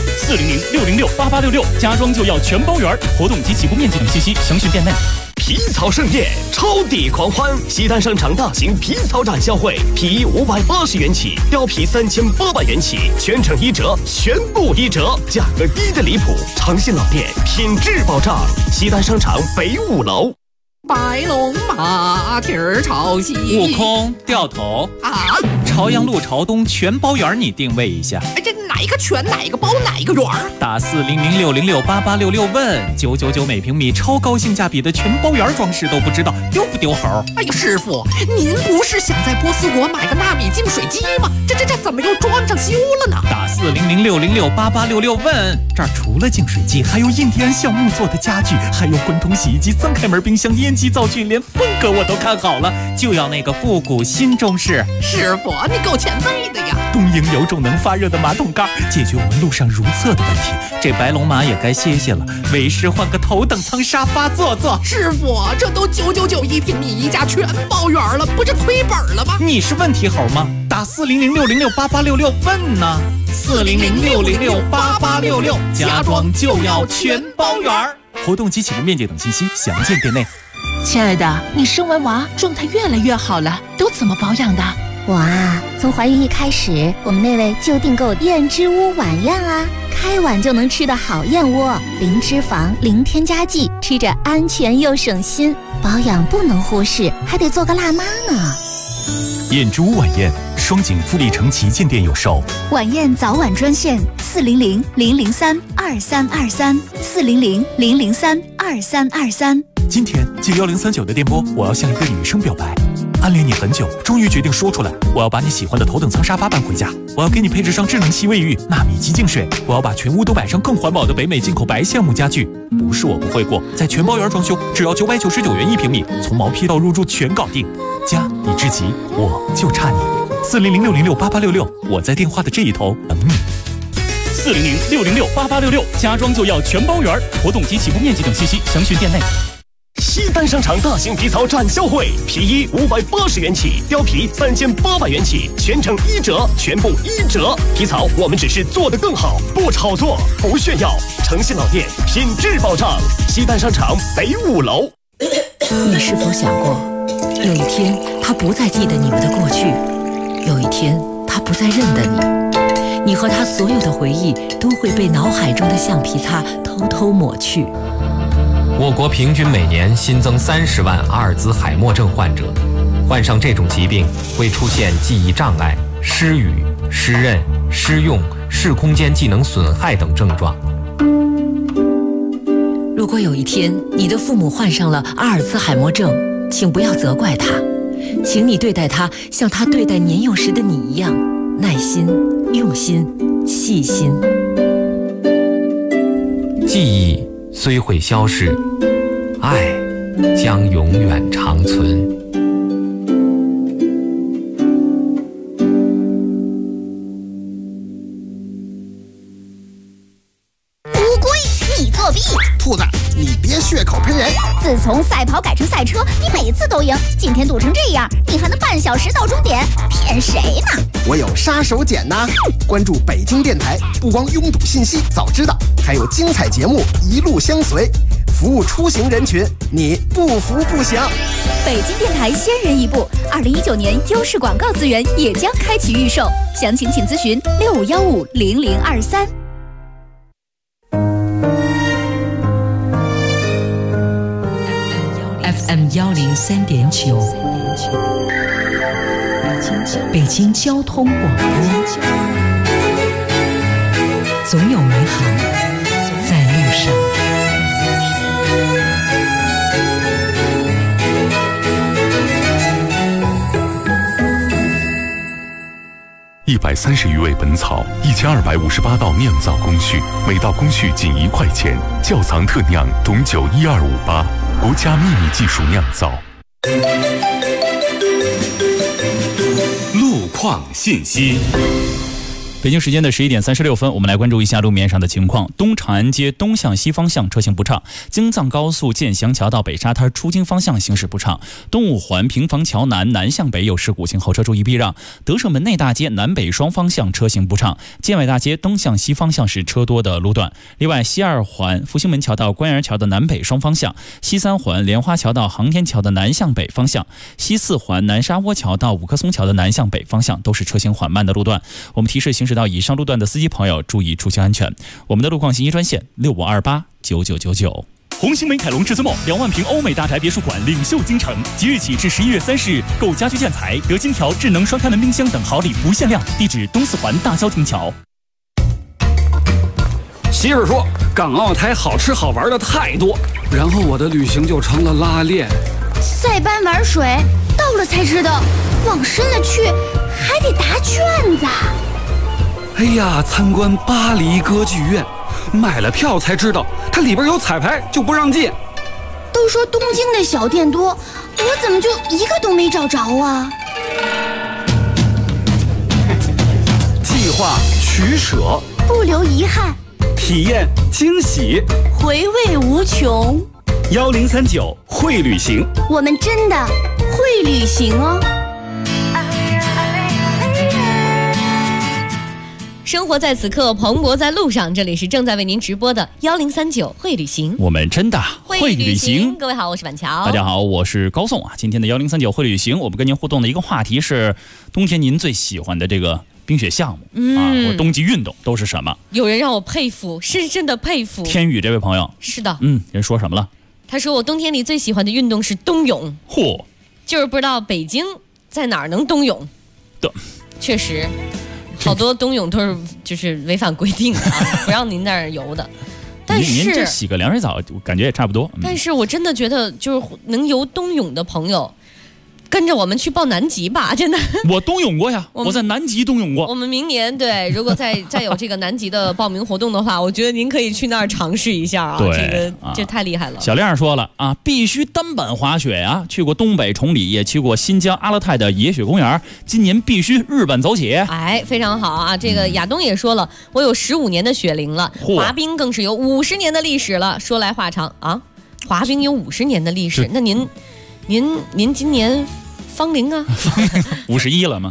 Speaker 5: 400-606-8866，家装就要全包圆，活动及起步面积等信息详询店内。
Speaker 11: 皮草盛宴，超抵狂欢！西单商场大型皮草展销会，皮衣580元起，貂皮3800元起，全程1折，全部1折，价格低的离谱！诚信老店，品质保障。西单商场北5楼。
Speaker 12: 白龙马蹄儿朝西，
Speaker 13: 悟空掉头
Speaker 12: 啊！
Speaker 13: 朝阳路朝东全包圆，你定位一下。
Speaker 12: 这哪一个全，哪一个包，哪一个圆？
Speaker 13: 打400-606-8866问999每平米，超高性价比的全包圆装饰都不知道丢不丢猴？
Speaker 12: 哎呀，师傅，您不是想在波斯国买个纳米净水机吗？这怎么又装上修了呢？
Speaker 13: 打400-606-8866问，这儿除了净水机，还有印第安橡木做的家具，还有滚筒洗衣机、3开门冰箱、烟机灶具，连风格我都看好了，就要那个复古新中式。
Speaker 12: 师傅，你够前辈的呀！
Speaker 13: 东营有种能发热的马桶盖，解决我们路上如厕的问题。这白龙马也该歇歇了，为师换个头等舱沙发坐坐。
Speaker 12: 师傅，这都999一平米一家全包圆了，不是亏本了吗？
Speaker 13: 你是问题猴吗？打400-606-8866问呢。400-606-8866，家装就要全包圆。活动及起步面积等信息详见店内。
Speaker 14: 亲爱的，你生完娃状态越来越好了，都怎么保养的？
Speaker 7: 我啊，从怀孕一开始，我们那位就订购燕之屋晚宴啊，开碗就能吃的好燕窝，零脂肪、零添加剂，吃着安全又省心。保养不能忽视，还得做个辣妈呢。
Speaker 10: 燕之屋晚宴，双井富力城旗舰店有售。
Speaker 15: 晚宴早晚专线400-003-2323，400-003-2323。
Speaker 10: 今天借1039的电波，我要向一个女生表白。暗恋你很久，终于决定说出来。我要把你喜欢的头等舱沙发搬回家，我要给你配置上智能洗卫浴、纳米级净水，我要把全屋都摆上更环保的北美进口白橡木家具。不是我不会过，在全包圆装修，只要999元1平米，从毛坯到入住全搞定。家你至极，我就差你。400-606-8866，我在电话的这一头等你。
Speaker 5: 400-606-8866，家装就要全包圆，活动及起步面积等信息详询店内。
Speaker 11: 西单商场大型皮草展销会，皮衣580元起，貂皮3800元起，全程1折，全部1折。皮草我们只是做得更好，不炒作，不炫耀，诚信老店，品质保障。西单商场北5楼。
Speaker 16: 你是否想过，有一天他不再记得你们的过去，有一天他不再认得你，你和他所有的回忆都会被脑海中的橡皮擦偷偷抹去。
Speaker 17: 我国平均每年新增30万阿尔兹海默症患者，患上这种疾病会出现记忆障碍、失语、失认、失用、视空间技能损害等症状。
Speaker 16: 如果有一天你的父母患上了阿尔兹海默症，请不要责怪他，请你对待他像他对待年幼时的你一样，耐心、用心、细心。
Speaker 17: 记忆虽会消逝，爱将永远长存。
Speaker 18: 乌龟，你作弊！
Speaker 19: 兔子，你别血口喷人！
Speaker 18: 自从赛跑改成赛车，你每次都赢，今天堵成这样，你还能半小时到终点，骗谁呢？
Speaker 19: 我有杀手锏呐！关注北京电台，不光拥堵信息早知道，还有精彩节目一路相随，服务出行人群，你不服不行。
Speaker 15: 北京电台先人一步，2019年优势广告资源也将开启预售，详情请咨询65150023。
Speaker 16: FM 103.9，北京交通广播，总有美好在路上。
Speaker 9: 130余味本草，1258道酿造工序，每道工序仅1块钱。窖藏特酿董酒12588，国家秘密技术酿造。
Speaker 2: 路况信息。
Speaker 5: 北京时间的11点36分，我们来关注一下路面上的情况。东长安街东向西方向车行不畅，京藏高速建祥桥到北沙滩出京方向行驶不畅，东五环平房桥南南向北有事故，请后车注意避让。德胜门内大街南北双方向车行不畅，建外大街东向西方向是车多的路段。另外，西二环复兴门桥到官园桥的南北双方向，西三环莲花桥到航天桥的南向北方向，西四环南沙窝桥到五棵松桥的南向北方向都是车行缓慢的路段。我们提示行驶到以上路段的司机朋友注意出行安全。我们的路况信息专线65289999。
Speaker 20: 红星美凯龙至尊梦2万平欧美大宅别墅馆领袖京城，即日起至11月30日，购家居建材得金条、智能双开门冰箱等好礼不限量。地址东四环大郊亭桥。
Speaker 21: 媳妇说港澳台好吃好玩的太多，然后我的旅行就成了拉练。
Speaker 18: 塞班玩水，到了才知道，往深了去还得答卷子。
Speaker 21: 哎呀，参观巴黎歌剧院，买了票才知道它里边有彩排，就不让进。
Speaker 18: 都说东京的小店多，我怎么就一个都没找着啊？
Speaker 21: 计划取舍，
Speaker 18: 不留遗憾，
Speaker 21: 体验惊喜，
Speaker 18: 回味无穷。
Speaker 21: 1039会旅行，
Speaker 18: 我们真的会旅行哦。
Speaker 4: 生活在此刻，蓬勃在路上。这里是正在为您直播的1039会旅行，
Speaker 5: 我们真的会旅行。
Speaker 4: 各位好，我是板桥。
Speaker 5: 大家好，我是高颂啊。今天的1039会旅行，我们跟您互动的一个话题是冬天您最喜欢的这个冰雪项目啊，或者冬季运动都是什么？
Speaker 4: 有人让我佩服，深深的佩服。
Speaker 5: 天宇这位朋友，
Speaker 4: 是的，
Speaker 5: 人说什么了？
Speaker 4: 他说我冬天里最喜欢的运动是冬泳。
Speaker 5: 嚯，
Speaker 4: 就是不知道北京在哪儿能冬泳。
Speaker 5: 对，
Speaker 4: 确实。好多冬泳都是就是违反规定的啊，不让您那儿游的。但是
Speaker 5: 您这洗个凉水澡，感觉也差不多。
Speaker 4: 但是我真的觉得，就是能游冬泳的朋友， 跟着我们去报南极吧，真的。
Speaker 5: 我冬泳过呀，我在南极冬泳过。
Speaker 4: 我们明年对，如果再有这个南极的报名活动的话，我觉得您可以去那儿尝试一下啊。
Speaker 5: 对，
Speaker 4: 这太厉害了。
Speaker 5: 小亮说了啊，必须单板滑雪啊，去过东北崇礼，也去过新疆阿勒泰的野雪公园，今年必须日本走起。
Speaker 4: 哎，非常好啊！这个亚东也说了，我有15年的雪龄了，滑冰更是有50年的历史了。说来话长啊，滑冰有50年的历史，那您今年芳龄啊
Speaker 5: ？51了吗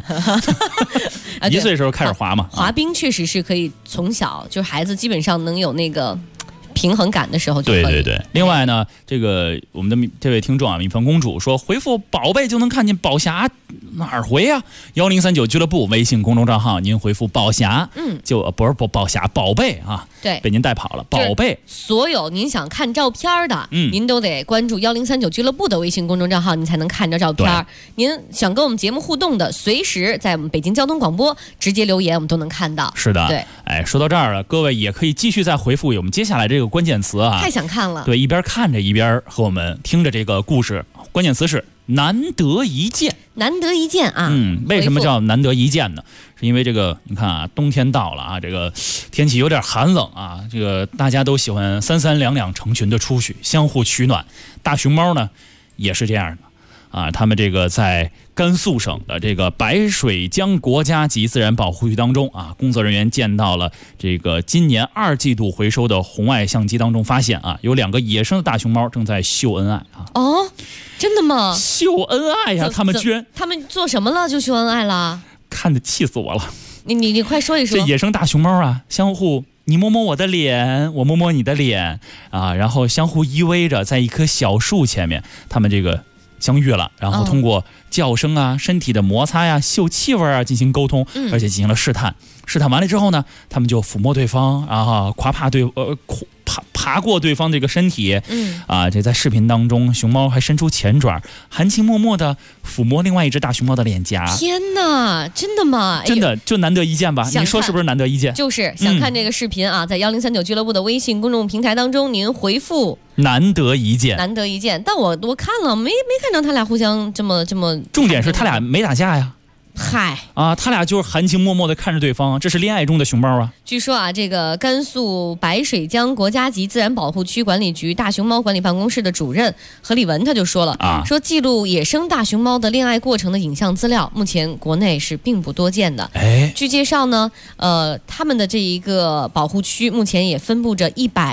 Speaker 5: ？1岁时候开始滑嘛。
Speaker 4: 滑冰确实是可以从小，就是孩子基本上能有那个平衡感的时候就可以。
Speaker 5: 对。另外呢，这个我们的这位听众啊，米饭公主说，回复宝贝就能看见宝匣，哪儿回啊？1039俱乐部微信公众账号，您回复宝匣，就不是宝匣，宝贝啊。
Speaker 4: 对，
Speaker 5: 被您带跑了，宝贝。
Speaker 4: 所有您想看照片的，您都得关注1039俱乐部的微信公众账号，您才能看着照片。您想跟我们节目互动的，随时在我们北京交通广播直接留言，我们都能看到。
Speaker 5: 是的，
Speaker 4: 对。
Speaker 5: 哎，说到这儿了，各位也可以继续再回复我们接下来这个关键词啊。
Speaker 4: 太想看了。
Speaker 5: 对，一边看着一边和我们听着这个故事。关键词是难得一见。
Speaker 4: 难得一见啊！
Speaker 5: 为什么叫难得一见呢？是因为这个，你看啊，冬天到了啊，这个天气有点寒冷啊，这个大家都喜欢三三两两成群的出去，相互取暖。大熊猫呢，也是这样的啊。他们这个在甘肃省的这个白水江国家级自然保护区当中啊，工作人员见到了这个今年2季度回收的红外相机当中发现啊，有2个野生的大熊猫正在秀恩爱啊。
Speaker 4: 哦，真的吗？
Speaker 5: 秀恩爱呀！他们居然，
Speaker 4: 他们做什么了就秀恩爱了？
Speaker 5: 看得气死我了！
Speaker 4: 你快说一说。
Speaker 5: 这野生大熊猫啊，相互你摸摸我的脸，我摸摸你的脸啊，然后相互依偎着在一棵小树前面，他们这个相遇了，然后通过叫声啊、身体的摩擦呀、嗅气味啊进行沟通，而且进行了试探。试探完了之后呢，他们就抚摸对方，然后爬过对方这个身体，这在视频当中，熊猫还伸出前爪，含情脉脉的抚摸另外一只大熊猫的脸颊。
Speaker 4: 天哪，真的吗？
Speaker 5: 真的就难得一见吧？你说是不是难得一见？
Speaker 4: 就是想看这个视频啊，在1039俱乐部的微信公众平台当中，您回复
Speaker 5: 难得一见，
Speaker 4: 难得一见。但我看了，没看着他俩互相这么。
Speaker 5: 重点是他俩没打架呀。
Speaker 4: 嗨
Speaker 5: 啊，他俩就是含情脉脉的看着对方，这是恋爱中的熊猫啊。
Speaker 4: 据说啊，这个甘肃白水江国家级自然保护区管理局大熊猫管理办公室的主任何立文他就说了说记录野生大熊猫的恋爱过程的影像资料，目前国内是并不多见的。据介绍呢，他们的这一个保护区目前也分布着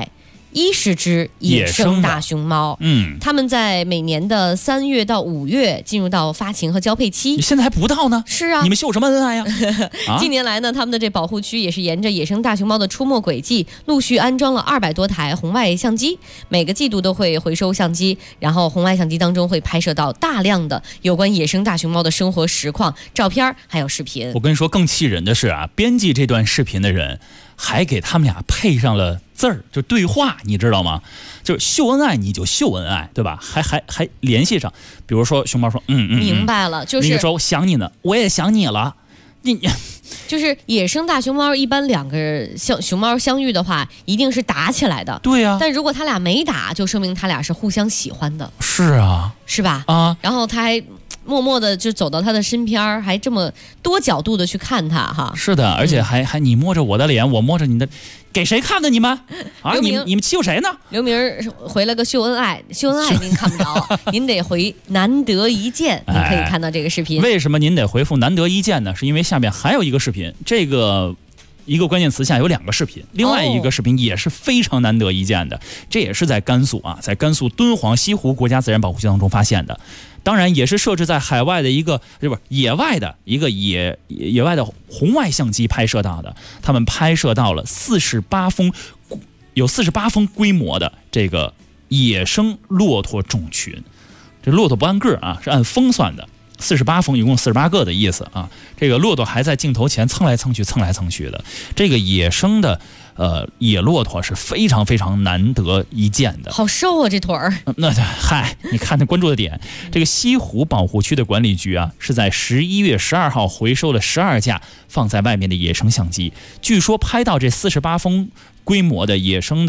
Speaker 4: 110只野生大熊猫，他们在每年的3月到5月进入到发情和交配期。
Speaker 5: 你现在还不到呢？
Speaker 4: 是啊，
Speaker 5: 你们秀什么恩爱呀？
Speaker 4: 近年来呢，他们的这保护区也是沿着野生大熊猫的出没轨迹，陆续安装了200多台红外相机，每个季度都会回收相机，然后红外相机当中会拍摄到大量的有关野生大熊猫的生活实况、照片还有视频。
Speaker 5: 我跟你说，更气人的是啊，编辑这段视频的人还给他们俩配上了字儿，就对话，你知道吗？就是秀恩爱你就秀恩爱，对吧？还联系上，比如说熊猫说
Speaker 4: 明白了，就是
Speaker 5: 那个时候想你呢，我也想你了。
Speaker 4: 就是野生大熊猫一般2个熊猫相遇的话，一定是打起来的。
Speaker 5: 对呀，
Speaker 4: 但如果他俩没打，就说明他俩是互相喜欢的。
Speaker 5: 是啊，
Speaker 4: 是吧？然后他还默默的就走到他的身边，还这么多角度的去看他哈。
Speaker 5: 是的，而且还你摸着我的脸，我摸着你的，给谁看的你们？啊，你们欺负谁呢？
Speaker 4: 刘明回了个秀恩爱，秀恩爱您看不着，您得回难得一见，您可以看到这个视频。
Speaker 5: 为什么您得回复难得一见呢？是因为下面还有一个视频，这个一个关键词下有2个视频，另外一个视频也是非常难得一见的，这也是在甘肃啊，在甘肃敦煌西湖国家自然保护区当中发现的。当然也是设置在海外的一个野外的一个野外的红外相机拍摄到的，他们拍摄到了有48峰规模的这个野生骆驼种群。这骆驼不按个啊，是按峰算的，48峰一共48个的意思啊。这个骆驼还在镜头前蹭来蹭去的。这个野生的野骆驼是非常非常难得一见的，
Speaker 4: 好瘦啊这腿儿。
Speaker 5: 那嗨，你看他关注的点，这个西湖保护区的管理局啊，是在11月12号回收了12架放在外面的野生相机，据说拍到这48峰规模的野生的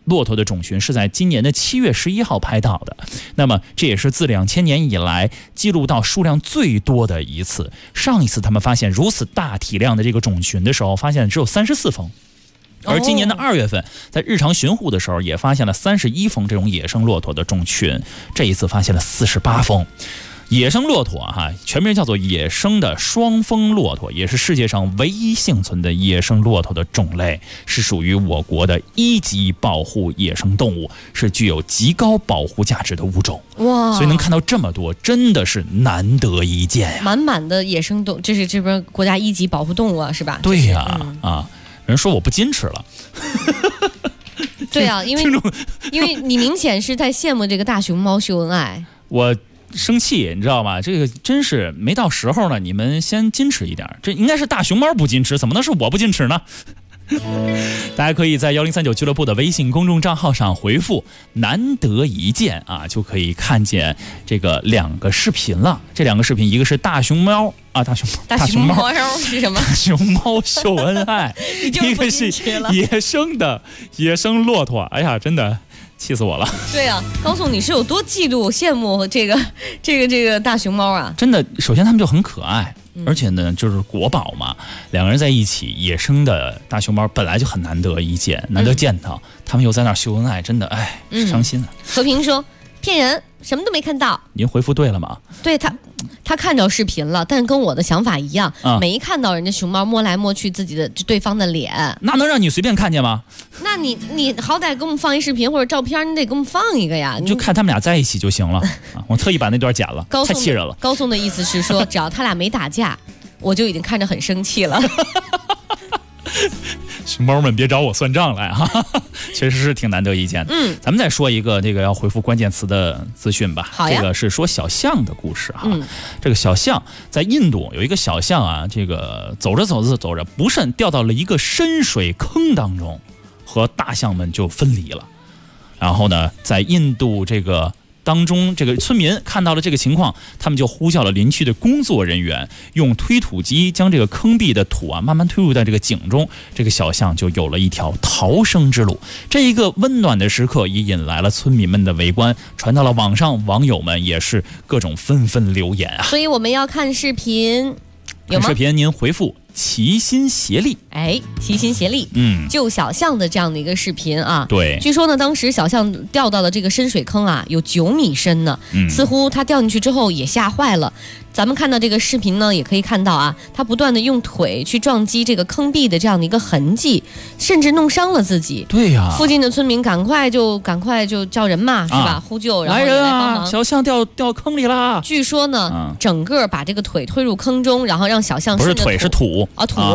Speaker 5: 骆驼的种群是在今年的7月11号拍到的，那么这也是自2000年以来记录到数量最多的一次。上一次他们发现如此大体量的这个种群的时候，发现只有34峰。而今年的2月份，在日常巡护的时候，也发现了31峰这种野生骆驼的种群，这一次发现了48峰。野生骆驼全名叫做野生的双峰骆驼，也是世界上唯一幸存的野生骆驼的种类，是属于我国的1级保护野生动物，是具有极高保护价值的物种。
Speaker 4: 哇！
Speaker 5: 所以能看到这么多，真的是难得一见呀！
Speaker 4: 满满的野生动，这是这边国家1级保护动物啊，是吧？
Speaker 5: 对呀，人说我不矜持了。
Speaker 4: 对啊，因为你明显是在羡慕这个大熊猫秀恩爱。我
Speaker 5: 生气，你知道吗？这个真是没到时候呢，你们先矜持一点。这应该是大熊猫不矜持，怎么能是我不矜持呢？大家可以在1039俱乐部的微信公众账号上回复难得一见就可以看见这个2个视频了。这2个视频，一个是大熊猫大熊猫
Speaker 4: 是什么？
Speaker 5: 大熊猫秀恩爱一个是野生骆驼。哎呀，真的气死我了！
Speaker 4: 对啊，高颂你是有多嫉妒、羡慕这个大熊猫啊？
Speaker 5: 真的，首先他们就很可爱，而且呢，就是国宝嘛，2个人在一起，野生的大熊猫本来就很难得一见，难得见到，他们又在那儿秀恩爱，真的伤心啊！
Speaker 4: 和平说骗人，什么都没看到。
Speaker 5: 您回复对了吗？
Speaker 4: 对他看着视频了，但跟我的想法一样，没看到人家熊猫摸来摸去自己的对方的脸，
Speaker 5: 那能让你随便看见吗？
Speaker 4: 那你好歹给我们放一视频或者照片，你得给我们放一个呀。
Speaker 5: 你就看他们俩在一起就行了我特意把那段剪了，太气人了。
Speaker 4: 高颂的意思是说，只要他俩没打架，我就已经看着很生气了。
Speaker 5: 熊猫们别找我算账来确实是挺难得一见的。咱们再说一个这个要回复关键词的资讯吧。
Speaker 4: 好呀，
Speaker 5: 这个是说小象的故事这个小象在印度有一个小象这个走着不慎掉到了一个深水坑当中，和大象们就分离了。然后呢，在印度这个当中，这个村民看到了这个情况，他们就呼叫了邻区的工作人员，用推土机将这个坑壁的土慢慢推入在这个井中，这个小象就有了一条逃生之路。这一个温暖的时刻也引来了村民们的围观，传到了网上，网友们也是各种纷纷留言
Speaker 4: 所以我们要看视频，有吗？
Speaker 5: 看视频您回复齐心协力，
Speaker 4: 齐心协力，救小象的这样的一个视频
Speaker 5: 对，
Speaker 4: 据说呢，当时小象掉到了这个深水坑有9米深呢，似乎它掉进去之后也吓坏了。咱们看到这个视频呢，也可以看到它不断的用腿去撞击这个坑壁的这样的一个痕迹，甚至弄伤了自己。
Speaker 5: 对呀，
Speaker 4: 附近的村民赶快就叫人嘛，是吧？呼救，然后
Speaker 5: 来人啊！小象掉坑里啦！
Speaker 4: 据说呢，整个把这个腿推入坑中，然后让小象
Speaker 5: 不是腿是土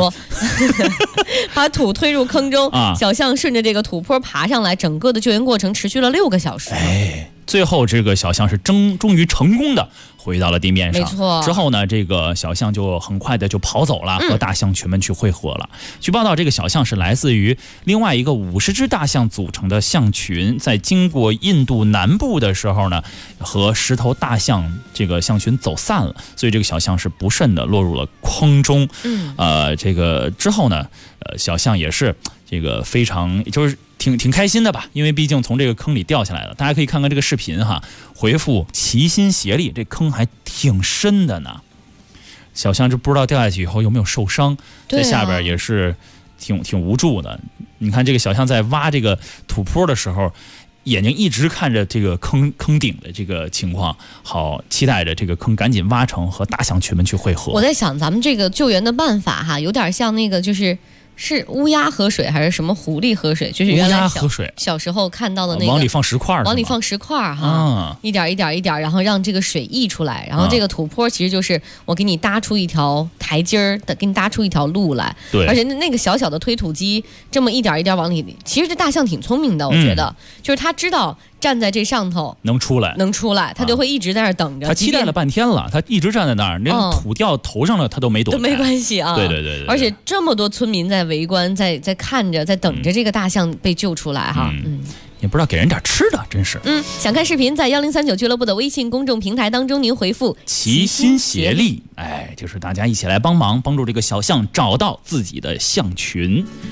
Speaker 4: 把土推入坑中，小象顺着这个土坡爬上来，整个的救援过程持续了6个小时。
Speaker 5: 最后这个小象是终于成功的回到了地面上。
Speaker 4: 没错。
Speaker 5: 之后呢，这个小象就很快的就跑走了，和大象群们去汇合了。据报道，这个小象是来自于另外一个50只大象组成的象群，在经过印度南部的时候呢，和10头大象这个象群走散了，所以这个小象是不慎的落入了坑中。这个之后呢，小象也是这个非常就是挺开心的吧，因为毕竟从这个坑里掉下来了。大家可以看看这个视频回复齐心协力，这坑还挺深的呢。小象这不知道掉下去以后有没有受伤，在下边也是挺无助的。你看这个小象在挖这个土坡的时候，眼睛一直看着这个坑顶的这个情况，好期待着这个坑赶紧挖成，和大象群们去汇合。
Speaker 4: 我在想，咱们这个救援的办法有点像那个是乌鸦喝水还是什么狐狸喝水？就是原来小时候看到的那个
Speaker 5: 往里放石块，
Speaker 4: 一点一点一点，然后让这个水溢出来，然后这个土坡其实就是我给你搭出一条台阶儿的，给你搭出一条路来。
Speaker 5: 对，
Speaker 4: 而且那个小小的推土机这么一点一点往里，其实这大象挺聪明的，我觉得，就是他知道站在这上头能出来，他就会一直在那儿等着。
Speaker 5: 他期待了半天了，他一直站在那儿，那土掉头上了，他都没躲开，
Speaker 4: 都没关系啊。
Speaker 5: 对，
Speaker 4: 而且这么多村民在围观，在看着，在等着这个大象被救出来
Speaker 5: 也不知道给人点吃的，真是。
Speaker 4: 想看视频，在1039俱乐部的微信公众平台当中，您回复
Speaker 5: 齐心协力，就是大家一起来帮助这个小象找到自己的象群。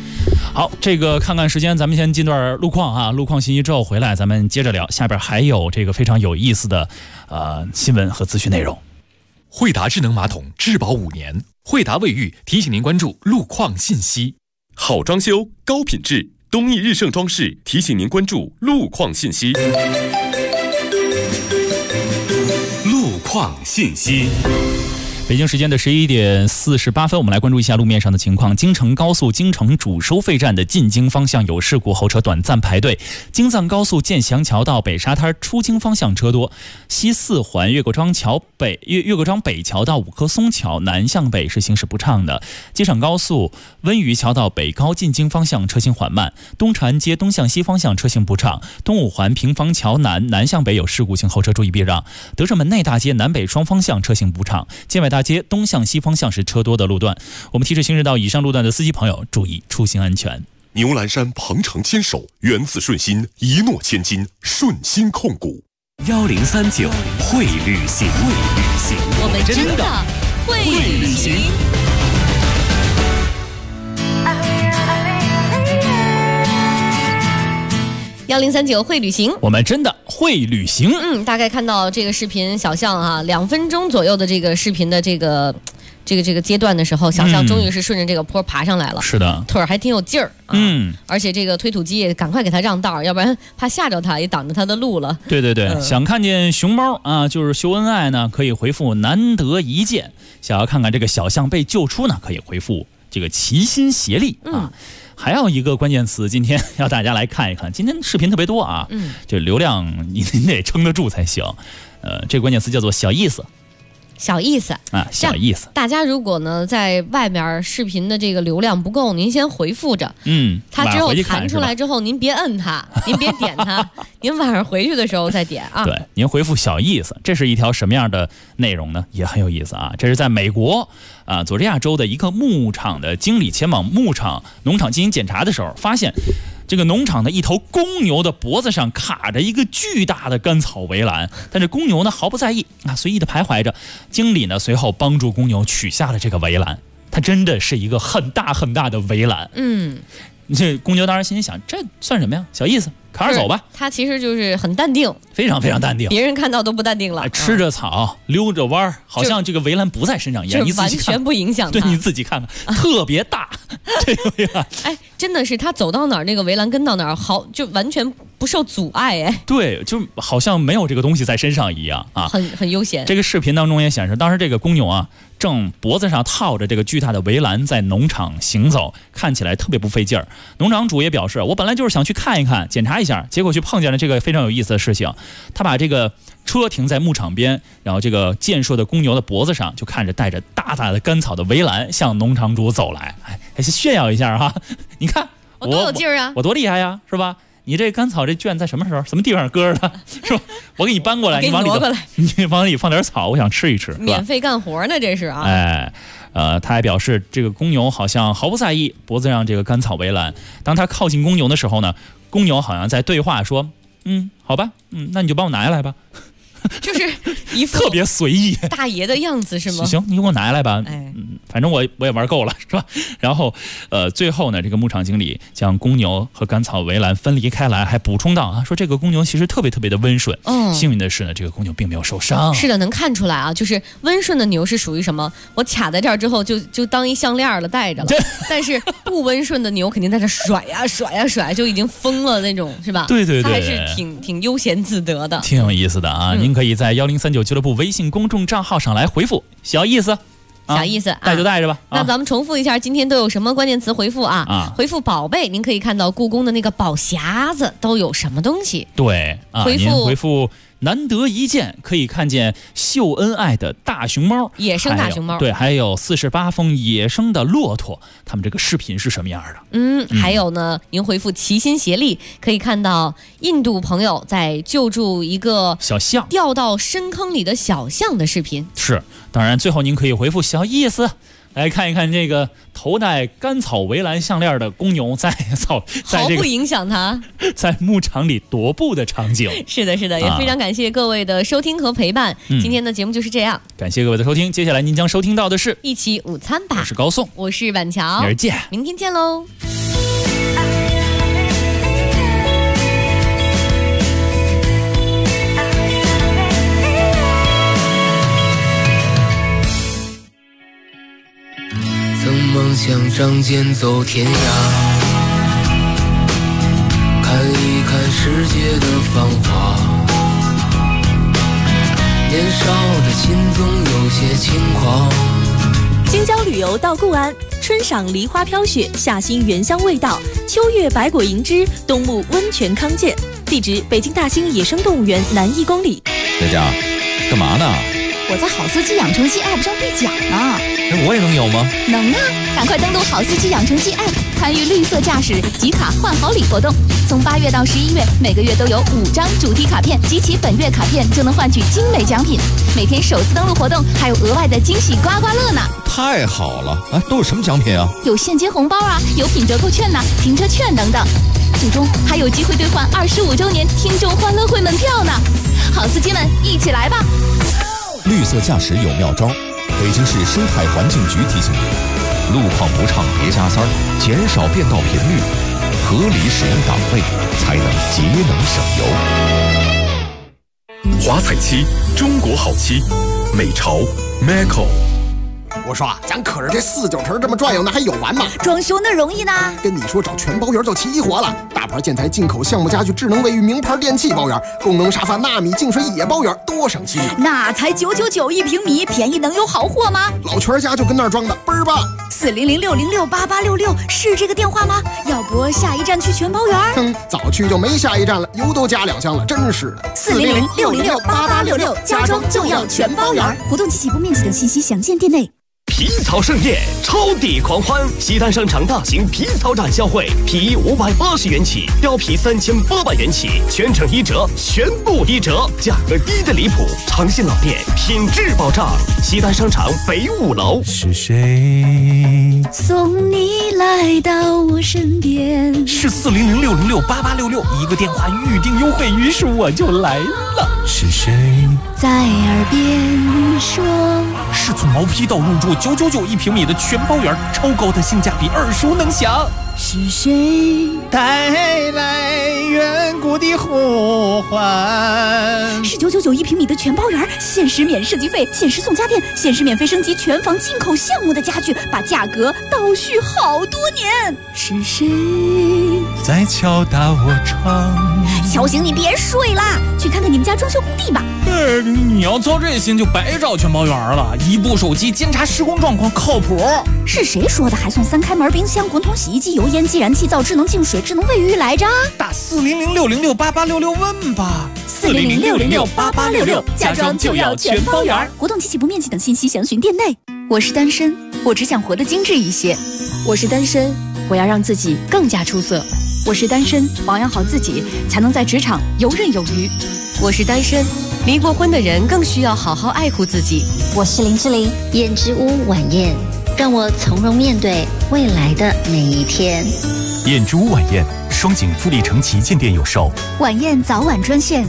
Speaker 5: 好，这个看看时间，咱们先进段路况啊，路况信息之后回来，咱们接着聊。下边还有这个非常有意思的新闻和资讯内容。
Speaker 2: 惠达智能马桶质保5年，惠达卫浴提醒您关注路况信息。好装修，高品质，东益日盛装饰提醒您关注路况信息。路况信息。
Speaker 5: 北京时间的11点48分，我们来关注一下路面上的情况。京承高速京承主收费站的进京方向有事故，后车短暂排队。京藏高速建祥桥到北沙滩出京方向车多。西4环岳各庄北桥到五棵松桥南向北是行驶不畅的。机场高速温榆桥到北高进京方向车行缓慢。东长安街东向西方向车行不畅。东五环平房桥南向北有事故，请后车注意避让。德胜门内大街南北双方向车行不畅。建外大街东向西方向是车多的路段，我们提示行驶到以上路段的司机朋友注意出行安全。
Speaker 2: 牛栏山鹏程牵手，源自顺心，一诺千金，顺心控股。
Speaker 3: 1039会旅行，
Speaker 4: 我们真的会旅行。1039会旅行，
Speaker 5: 我们真的会旅行。
Speaker 4: 大概看到这个视频小象啊，2分钟左右的这个视频的这个阶段的时候，小象终于是顺着这个坡爬上来了。
Speaker 5: 是的，
Speaker 4: 腿儿还挺有劲儿。而且这个推土机也赶快给他让道，要不然怕吓着他，也挡着他的路了。
Speaker 5: 对，想看见熊猫啊，就是秀恩爱呢，可以回复难得一见；想要看看这个小象被救出呢，可以回复这个齐心协力啊。还有一个关键词，今天要大家来看一看。今天视频特别多啊，这流量您得撑得住才行。这个关键词叫做小意思。
Speaker 4: 小意思
Speaker 5: 啊，小意思。
Speaker 4: 大家如果呢在外面视频的这个流量不够，您先回复着，它之后弹出来之后，您别摁它，您别点它，您晚上回去的时候再点啊。
Speaker 5: 对，您回复小意思，这是一条什么样的内容呢？也很有意思啊。这是在美国佐治亚州的一个牧场的经理前往农场进行检查的时候，发现这个农场的一头公牛的脖子上卡着一个巨大的干草围栏，但是公牛呢毫不在意啊，随意的徘徊着。经理呢随后帮助公牛取下了这个围栏，它真的是一个很大很大的围栏。这公牛当然心里想，这算什么呀？小意思，扛着走吧。
Speaker 4: 他其实就是很淡定，
Speaker 5: 非常非常淡定，
Speaker 4: 别人看到都不淡定了。
Speaker 5: 吃着草，溜着弯儿，好像这个围栏不在身上一样。你自己看，
Speaker 4: 完全不影响他。
Speaker 5: 对，你自己看看，特别大这个围栏。
Speaker 4: 真的是他走到哪儿，那个围栏跟到哪儿，好就完全不受阻碍。
Speaker 5: 对，就好像没有这个东西在身上一样啊，
Speaker 4: 很悠闲。
Speaker 5: 这个视频当中也显示，当时这个公牛啊，正脖子上套着这个巨大的围栏在农场行走，看起来特别不费劲儿。农场主也表示，我本来就是想去看一看、检查一下，结果去碰见了这个非常有意思的事情。他把这个车停在牧场边，然后这个健硕的公牛的脖子上就看着带着大大的干草的围栏向农场主走来，还是炫耀一下哈。你看
Speaker 4: 我多有劲儿啊，
Speaker 5: 我多厉害呀，是吧？你这干草这圈在什么时候、什么地方搁着的？是吧？我给你搬过来，
Speaker 4: 你
Speaker 5: 往里放点草，我想吃一吃，
Speaker 4: 免费干活呢，这是啊。
Speaker 5: 他还表示，这个公牛好像毫不在意脖子上这个干草围栏。当他靠近公牛的时候呢，公牛好像在对话说：“好吧，那你就帮我拿下来吧。”
Speaker 4: 就是一副
Speaker 5: 特别随意
Speaker 4: 大爷的样子是吗？
Speaker 5: 行，你给我拿下来吧。反正我也玩够了，是吧？然后最后呢，这个牧场经理将公牛和干草围栏分离开来，还补充到啊，说这个公牛其实特别特别的温顺。幸运的是呢，这个公牛并没有受伤。
Speaker 4: 是的，能看出来啊，就是温顺的牛是属于什么？我卡在这儿之后就当一项链了戴着了。但是不温顺的牛肯定在这甩呀甩呀甩，就已经疯了那种，是吧？
Speaker 5: 对，
Speaker 4: 他还是挺悠闲自得的，
Speaker 5: 挺有意思的啊。您可以在1039俱乐部微信公众账号上来回复小意思。
Speaker 4: 小意思，
Speaker 5: 带就带着吧。
Speaker 4: 那咱们重复一下，今天都有什么关键词回复啊？回复宝贝，您可以看到故宫的那个宝匣子都有什么东西。
Speaker 5: 对啊，您回复难得一见，可以看见秀恩爱的大熊猫，
Speaker 4: 野生大熊猫。
Speaker 5: 对，还有48封野生的骆驼，他们这个视频是什么样的？
Speaker 4: 还有呢，您回复齐心协力，可以看到印度朋友在救助一个
Speaker 5: 小象
Speaker 4: 掉到深坑里的小象的视频。
Speaker 5: 是，当然最后您可以回复小意思，来看一看这个头戴干草围栏项链的公牛在
Speaker 4: 毫不影响它
Speaker 5: 在牧场里踱步的场景。
Speaker 4: 是的，也非常感谢各位的收听和陪伴。今天的节目就是这样，
Speaker 5: 感谢各位的收听。接下来您将收听到的是
Speaker 4: 一起午餐吧。
Speaker 5: 我是高颂，
Speaker 4: 我是板桥，
Speaker 5: 明儿见，
Speaker 4: 明天见喽。
Speaker 1: 想仗剑走天涯，看一看世界的繁华。年少的心总有些轻狂。
Speaker 22: 京郊旅游到固安，春赏梨花飘雪，夏欣原香味道，秋月百果银枝，冬沐温泉康健。地址：北京大兴野生动物园南1公里。
Speaker 23: 佳佳，干嘛呢？
Speaker 18: 我在好司机养成记 App 上兑奖呢。
Speaker 23: 我也能有吗？
Speaker 18: 能啊！赶快登录好司机养成记 App， 参与绿色驾驶集卡换好礼活动。从8月到11月，每个月都有5张主题卡片，集齐本月卡片就能换取精美奖品。每天首次登录活动还有额外的惊喜刮刮乐呢！
Speaker 23: 太好了！哎，都有什么奖品啊？
Speaker 18: 有现金红包啊，有品折扣券呐、停车券等等。最终还有机会兑换25周年听众欢乐会门票呢！好司机们，一起来吧！
Speaker 23: 绿色驾驶有妙招，北京市生态环境局提醒您：路况不畅别加塞儿，减少变道频率，合理使用档位，才能节能省油。
Speaker 2: 华彩漆，中国好漆，美潮 Maco。
Speaker 19: 我说啊，咱可是这49城这么转悠，那还有完吗？
Speaker 18: 装修那容易呢。
Speaker 19: 跟你说，找全包园就齐活了。大牌建材、进口项目家具、智能卫浴、名牌电器包园，功能沙发、纳米净水也包园，多省心。
Speaker 18: 那才999一平米，便宜能有好货吗？
Speaker 19: 老全家就跟那儿装的，倍儿棒。
Speaker 18: 400-606-8866是这个电话吗？要不下一站去全包园？
Speaker 19: 早去就没下一站了，油都加2箱了，真是的。
Speaker 18: 400-606-8866，家装就要全包园。活动及起步面积等信息详见店内。
Speaker 11: 皮草盛宴，超抵狂欢！西单商场大型皮草展销会，皮衣580元起，貂皮3800元起，全程1折，全部1折，价格低得离谱，诚信老店，品质保障。西单商场北5楼。
Speaker 10: 是谁
Speaker 22: 送你来到我身边？
Speaker 10: 是400-606-8866，一个电话预订优惠，于是我就来了。是谁
Speaker 22: 在耳边说？
Speaker 10: 是从毛坯到入住999一平米的全包园，超高的性价比，耳熟能详。
Speaker 22: 是谁
Speaker 24: 带来远古的呼唤？
Speaker 18: 是999一平米的全包园，限时免设计费，限时送家电，限时免费升级全房进口项目的家具，把价格倒叙好多年。
Speaker 22: 是谁
Speaker 10: 在敲打我窗？
Speaker 18: 小醒，你别睡啦，去看看你们家装修工地吧。
Speaker 10: 你要操这心就白找全包园了，一部手机监察施工状况靠谱。
Speaker 18: 是谁说的还送3开门冰箱、滚筒洗衣机、油烟机、燃气灶、智能净水、智能卫浴来着？
Speaker 10: 打400-606-8866问吧。
Speaker 18: 400-606-8866，家装就要全包园。活动及起步面积等信息详询店内。我是单身，我只想活得精致一些。
Speaker 22: 我是单身，我要让自己更加出色。
Speaker 18: 我是单身，保养好自己，才能在职场游刃有余。
Speaker 4: 我是单身，离过婚的人更需要好好爱护自己。
Speaker 25: 我是林志玲，燕之屋晚宴，让我从容面对未来的每一天。
Speaker 10: 燕之屋晚宴，双井富力城旗舰店有售。
Speaker 18: 晚宴早晚专线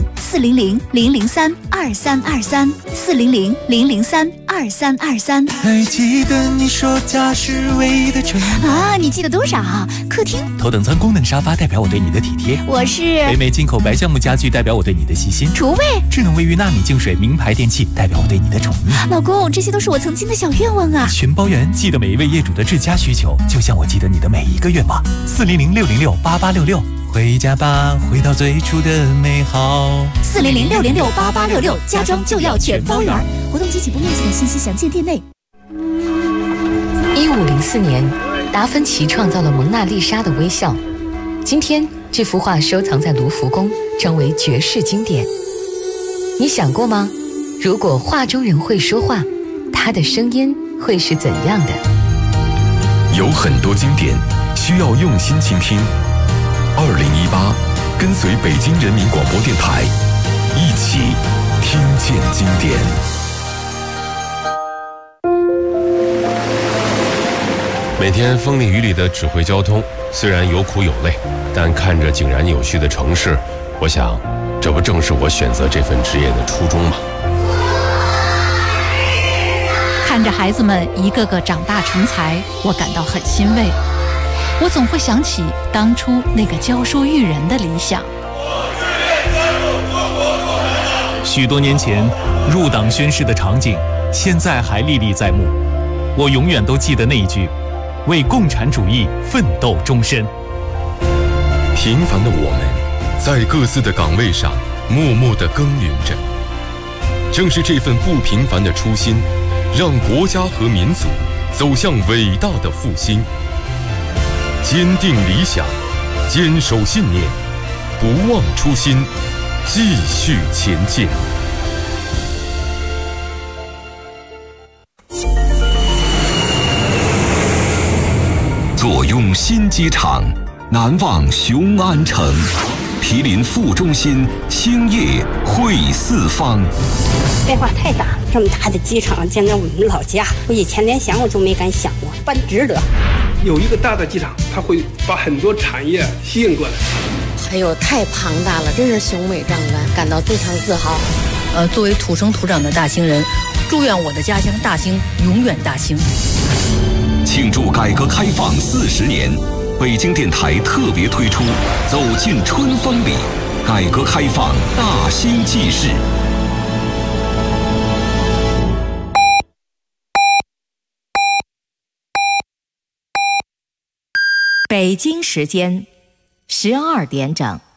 Speaker 18: 400-003-2323，400-003-2323。
Speaker 24: 还记得你说家是唯一的城
Speaker 18: 啊？你记得多少？客厅。
Speaker 10: 头等舱功能沙发代表我对你的体贴。
Speaker 18: 我是
Speaker 10: 北美进口白橡木家具代表我对你的细心。
Speaker 18: 厨卫。
Speaker 10: 智能卫浴纳米净水名牌电器代表我对你的宠溺。
Speaker 18: 老公，这些都是我曾经的小愿望啊！
Speaker 10: 全包园记得每一位业主的至佳需求，就像我记得你的每一个愿望。400-606-8866，回家吧，回到最初的美好。
Speaker 18: 400-606-8866，家装就要全包园。活动及起步面积等信息详见店内。
Speaker 4: 1504年，达芬奇创造了蒙娜丽莎的微笑。今天，这幅画收藏在卢浮宫，成为绝世经典。你想过吗？如果画中人会说话，他的声音会是怎样的？
Speaker 2: 有很多经典需要用心倾听。2018，跟随北京人民广播电台，一起听见经典。
Speaker 26: 每天风里雨里的指挥交通，虽然有苦有累，但看着井然有序的城市，我想，这不正是我选择这份职业的初衷吗？
Speaker 27: 看着孩子们一个个长大成才，我感到很欣慰。我总会想起当初那个教书育人的理想。
Speaker 10: 许多年前入党宣誓的场景，现在还历历在目。我永远都记得那一句： 为共产主义奋斗终身。
Speaker 2: 平凡的我们，在各自的岗位上默默地耕耘着。正是这份不平凡的初心，让国家和民族走向伟大的复兴。坚定理想，坚守信念，不忘初心，继续前进。
Speaker 23: 坐拥新机场，难忘雄安城。毗邻副中心，兴业汇四方。
Speaker 6: 变化太大，这么大的机场，简直我们老家，我以前连想我都没敢想过，办值得。
Speaker 7: 有一个大的机场，它会把很多产业吸引过来。
Speaker 8: 哎呦，太庞大了，真是雄伟壮观，感到非常自豪。作为土生土长的大兴人，祝愿我的家乡大兴永远大兴。
Speaker 23: 庆祝改革开放40年。北京电台特别推出《走进春风里》，改革开放大兴纪事。
Speaker 12: 北京时间12点整。